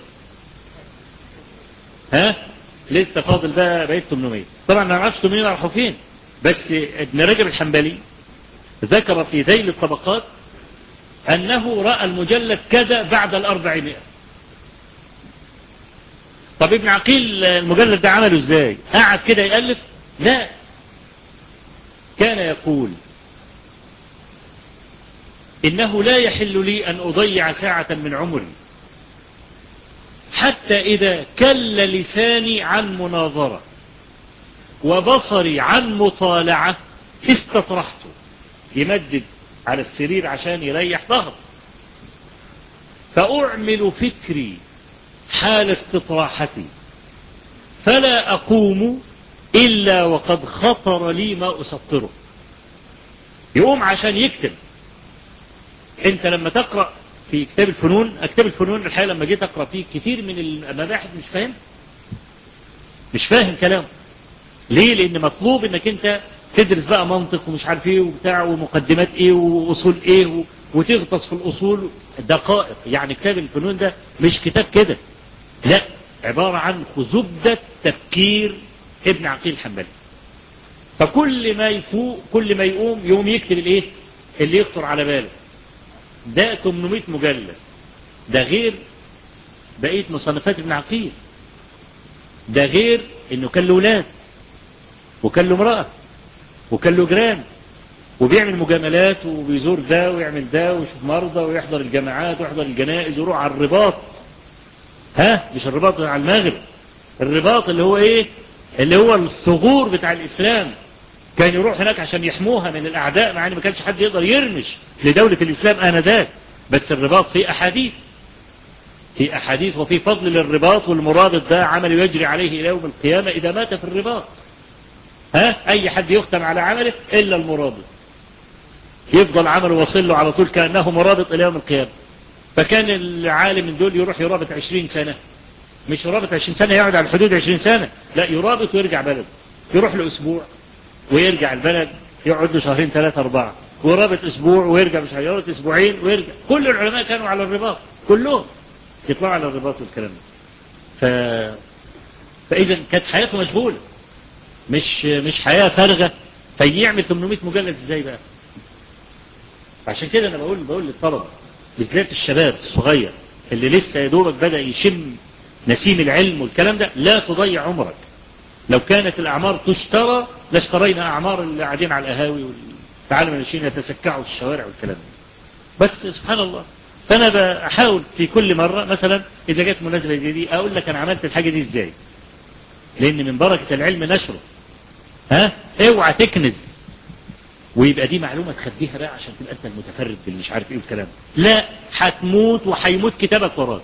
ها لسه فاضل بقى بقيت 800. طبعا ما نعرفش 800 راحوا فين، بس ابن رجب الحنبلي ذكر في ذيل الطبقات أنه رأى المجلد كذا بعد 400. طب ابن عقيل المجلد ده عمله ازاي؟ قعد كده يألف؟ لا، كان يقول إنه لا يحل لي أن أضيع ساعة من عمري حتى إذا كل لساني عن مناظرة وبصري عن مطالعة استطرحت. يمدد على السرير عشان يريح ظهره، فأعمل فكري حال استطراحتي فلا أقوم إلا وقد خطر لي ما أسطره. يقوم عشان يكتب. انت لما تقرأ في كتاب الفنون، كتاب الفنون الحقيقة لما جيت أقرأ فيه كتير من المباحث مش فاهم كلامه. ليه؟ لأن مطلوب انك انت تدرس بقى منطق ومش عارف ايه وبتاع ومقدمات ايه وأصول ايه وتغطس في الأصول دقائق. يعني كتاب الفنون ده مش كتاب كده، لا، عبارة عن زبدة تفكير ابن عقيل الحنبلي. فكل ما يفوق كل ما يقوم يكتب الايه اللي يخطر على باله. ده 800 مجلد، ده غير بقية مصنفات ابن عقيل، ده غير انه كان له ولاد وكان له امرأة وكان له جيران وبيعمل مجاملات وبيزور ده ويعمل ده ويشوف مرضى ويحضر الجماعات ويحضر الجنائز ويروح على الرباط. ها مش الرباط على المغرب، الرباط اللي هو ايه؟ اللي هو الثغور بتاع الاسلام. كان يروح هناك عشان يحموها من الاعداء، مع ان ما كانش حد يقدر يرمش لدولة الاسلام انذاك. بس الرباط في احاديث وفي فضل للرباط، والمرابط ده عمل يجري عليه الى يوم القيامة اذا مات في الرباط. ها اي حد يختم على عمله الا المرابط، يفضل عمله وصل له على طول كأنه مرابط الى يوم القيامة. فكان العالم من دول يروح يرابط 20 سنة، مش يرابط 20 سنة يقعد على الحدود 20 سنة، لا، يرابط ويرجع بلده، يروح له اسبوع ويرجع البلد، يقعد له شهرين 3 4، ورابط اسبوع ويرجع، مش هيرابط اسبوعين ويرجع. كل العلماء كانوا على الرباط، كلهم يطلعوا على الرباط والكلام ده. فاذا كانت حياته مشغولة، مش حياة فارغة. فيعمل 800 مجلد ازاي بقى؟ عشان كده انا بقول للطلبة بالذات الشباب الصغير اللي لسه يا دوبك بدأ يشم نسيم العلم والكلام ده، لا تضيع عمرك. لو كانت الأعمار تشترى لاشترينا أعمار اللي قاعدين على القهاوي والتعالم الناشئين يتسكعوا في الشوارع والكلام ده. بس سبحان الله. فأنا بحاول في كل مرة مثلا إذا جت مناسبة زي دي أقول لك أنا عملت الحاجة دي إزاي، لأن من بركة العلم نشره. اوعى تكنز ويبقى دي معلومة تخبيها بقى عشان تبقى أنت المتفرد باللي مش عارف إيه والكلام. لا، هتموت وهيموت كتابك وراك.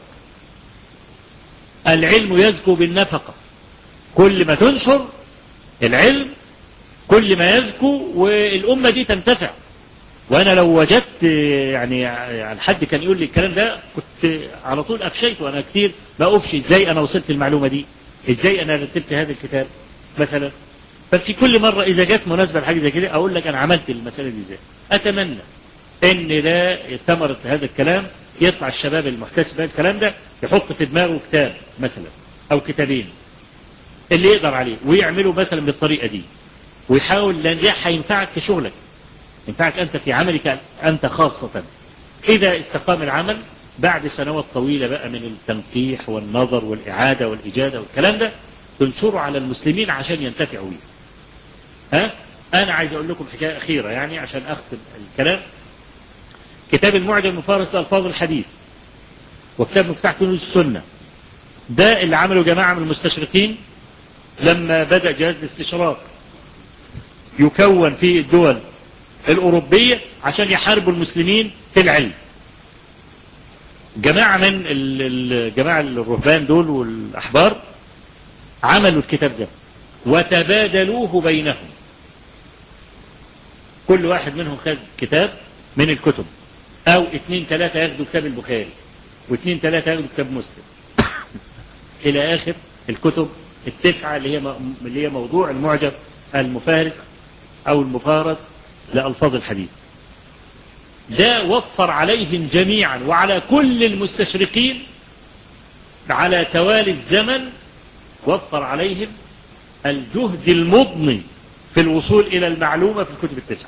العلم يزكو بالنفقة. كل ما تنشر العلم كل ما يزكو والأمة دي تنتفع. وأنا لو وجدت يعني حد كان يقول لي الكلام ده كنت على طول أفشيت. وأنا كتير بأفشي إزاي أنا وصلت المعلومة دي، إزاي أنا رتبت هذا الكتاب مثلا. ففي كل مرة إذا جت مناسبة لحاجة زي كده أقول لك أنا عملت المسألة دي إزاي. أتمنى ان ده ثمرة هذا الكلام يطلع الشباب المحتسب بهذا الكلام ده يحط في دماغه كتاب مثلا او كتابين اللي يقدر عليه ويعمله مثلا بالطريقة دي ويحاول، لان ده هينفعك في شغلك، ينفعك انت في عملك انت خاصة. اذا استقام العمل بعد سنوات طويلة بقى من التنقيح والنظر والإعادة والإجادة والكلام ده تنشره على المسلمين عشان ينتفعوا بيه. ها؟ أنا عايز أقول لكم حكاية أخيرة يعني عشان أختم الكلام. كتاب المعجم المفارس لألفاظ الحديث وكتاب مفتاح كنوز السنة ده اللي عمله جماعة من المستشرقين لما بدأ جهاز الاستشراق يكون في الدول الأوروبية عشان يحاربوا المسلمين في العلم. جماعة من الجماعة الرهبان دول والأحبار عملوا الكتاب ده وتبادلوه بينهم، كل واحد منهم خد كتاب من الكتب او 2-3 ياخدوا كتاب البخاري و2-3 ياخدوا كتاب مسلم الى اخر الكتب ال9 اللي هي موضوع المعجم المفارس او المفارس لألفاظ الحديث. ده وفر عليهم جميعا وعلى كل المستشرقين على توالي الزمن، وفر عليهم الجهد المضني في الوصول إلى المعلومة في الكتب ال9.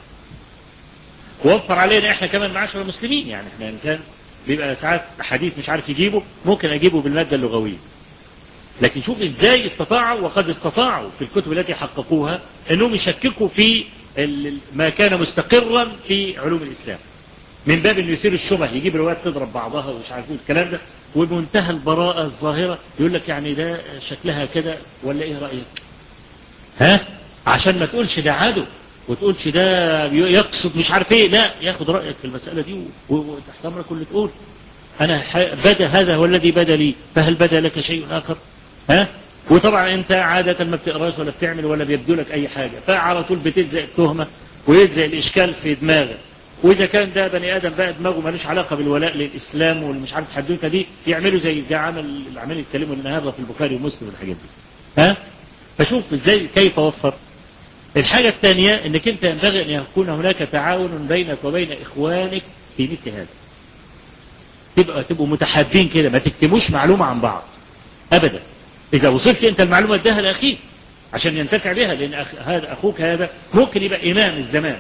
وفر علينا احنا كمان معاشر المسلمين، يعني احنا انسان بيبقى ساعات حديث مش عارف يجيبه، ممكن اجيبه بالمادة اللغوية. لكن شوف ازاي استطاعوا، وقد استطاعوا في الكتب التي حققوها انهم يشككوا في ما كان مستقرا في علوم الاسلام، من باب انه يثير الشبه، يجيب روايات تضرب بعضها ومش عارف الكلام ده، وبمنتهى البراءة الظاهرة يقول لك يعني ده شكلها كده ولا ايه رأيك؟ ها؟ عشان ما تقولش ده عدو وتقولش ده يقصد مش عارف ايه، لا، ياخد رأيك في المسألة دي وتحت امرك كل تقول انا بدا هذا هو الذي بدا لي، فهل بدا لك شيء اخر؟ ها؟ وطبعا انت عادة ما بتقراش ولا بتعمل ولا بيبدو لك اي حاجة، فعلى طول بتلزق التهمة ويلزق الاشكال في دماغك. واذا كان ده بني ادم بقى دماغه مالوش علاقة بالولاء للاسلام والمش عارف الحدوته دي، يعملوا زي ده عمل يتكلموا النهارده في البخاري ومسلم والحاجات دي. ها؟ فشوف ازاي كيف وفر. الحاجة الثانية انك انت ينبغي ان يكون هناك تعاون بينك وبين اخوانك في مثل هذا. تبقوا متحابين كده، ما تكتموش معلومة عن بعض ابدا. اذا وصلت انت المعلومة اداها لاخيك عشان ينتفع بها، لان هذا اخوك هذا ممكن يبقى امام الزمان.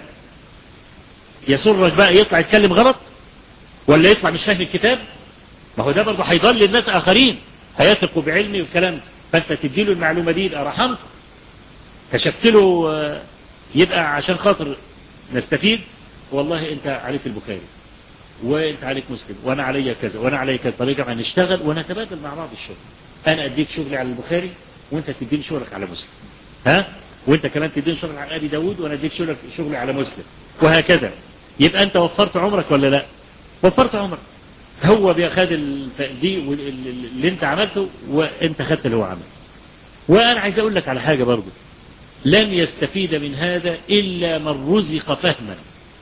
يسرك بقى يطلع يتكلم غلط ولا يطلع مش فاهم الكتاب، ما هو ده برضه هيضل الناس اخرين هيثقوا بعلمي والكلام ده، فانت تديله المعلومة دي يبقى رحمته، كشفت له، يبقى عشان خاطر نستفيد. والله انت عليك البخاري وانت عليك مسلم وانا علي كذا وانا علي كذا، طريقة نشتغل ونتبادل مع بعض الشغل. انا اديك شغلي على البخاري وانت تديني شغلك على مسلم، ها؟ وانت كمان تديني شغلك على ابي داود وانا اديك شغلي على مسلم، وهكذا. يبقى انت وفرت عمرك ولا لا؟ وفرت عمرك. هو بياخد دي اللي انت عملته وانت خدت اللي هو عمله. وانا عايز اقول لك على حاجة برضه، لن يستفيد من هذا إلا من رزق فهما.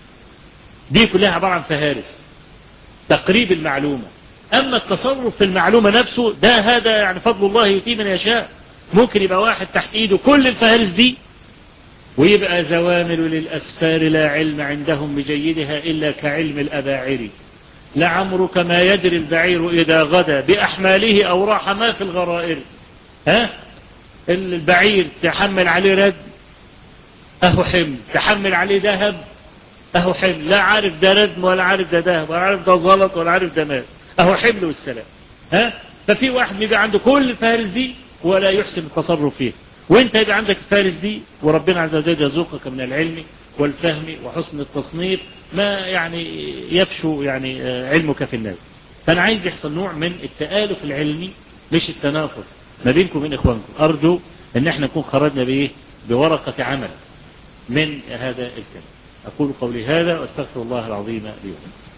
دي كلها عبارة عن فهارس تقريب المعلومة. أما التصرف في المعلومة نفسه ده هذا يعني فضل الله يؤتيه من يشاء. ممكن يبقى واحد تحت إيده كل الفهارس دي ويبقى زوامل للأسفار لا علم عندهم بجيدها إلا كعلم الأباعر. لعمرك ما يدري البعير إذا غدا بأحماله أو راح ما في الغرائر. ها؟ البعير تحمل عليه رد اهو حمل، تحمل عليه ذهب اهو حمل، لا عارف ده ردم ولا عارف ده ذهب ولا عارف ده زلط ولا عارف ده مال، اهو حمل والسلام. ها؟ ففي واحد بيبقى عنده كل الفارس دي ولا يحسن التصرف فيه، وانت يبقى عندك الفارس دي وربنا عز وجل يرزقك من العلم والفهم وحسن التصنيف ما يعني يفشو يعني علمك في الناس. فانا عايز يحصل نوع من التآلف العلمي مش التنافر ما بينكم وبين اخوانكم. ارجو ان احنا نكون خرجنا بايه؟ بورقة عمل من هذا الكلام. أقول قولي هذا وأستغفر الله العظيم لي ولكم.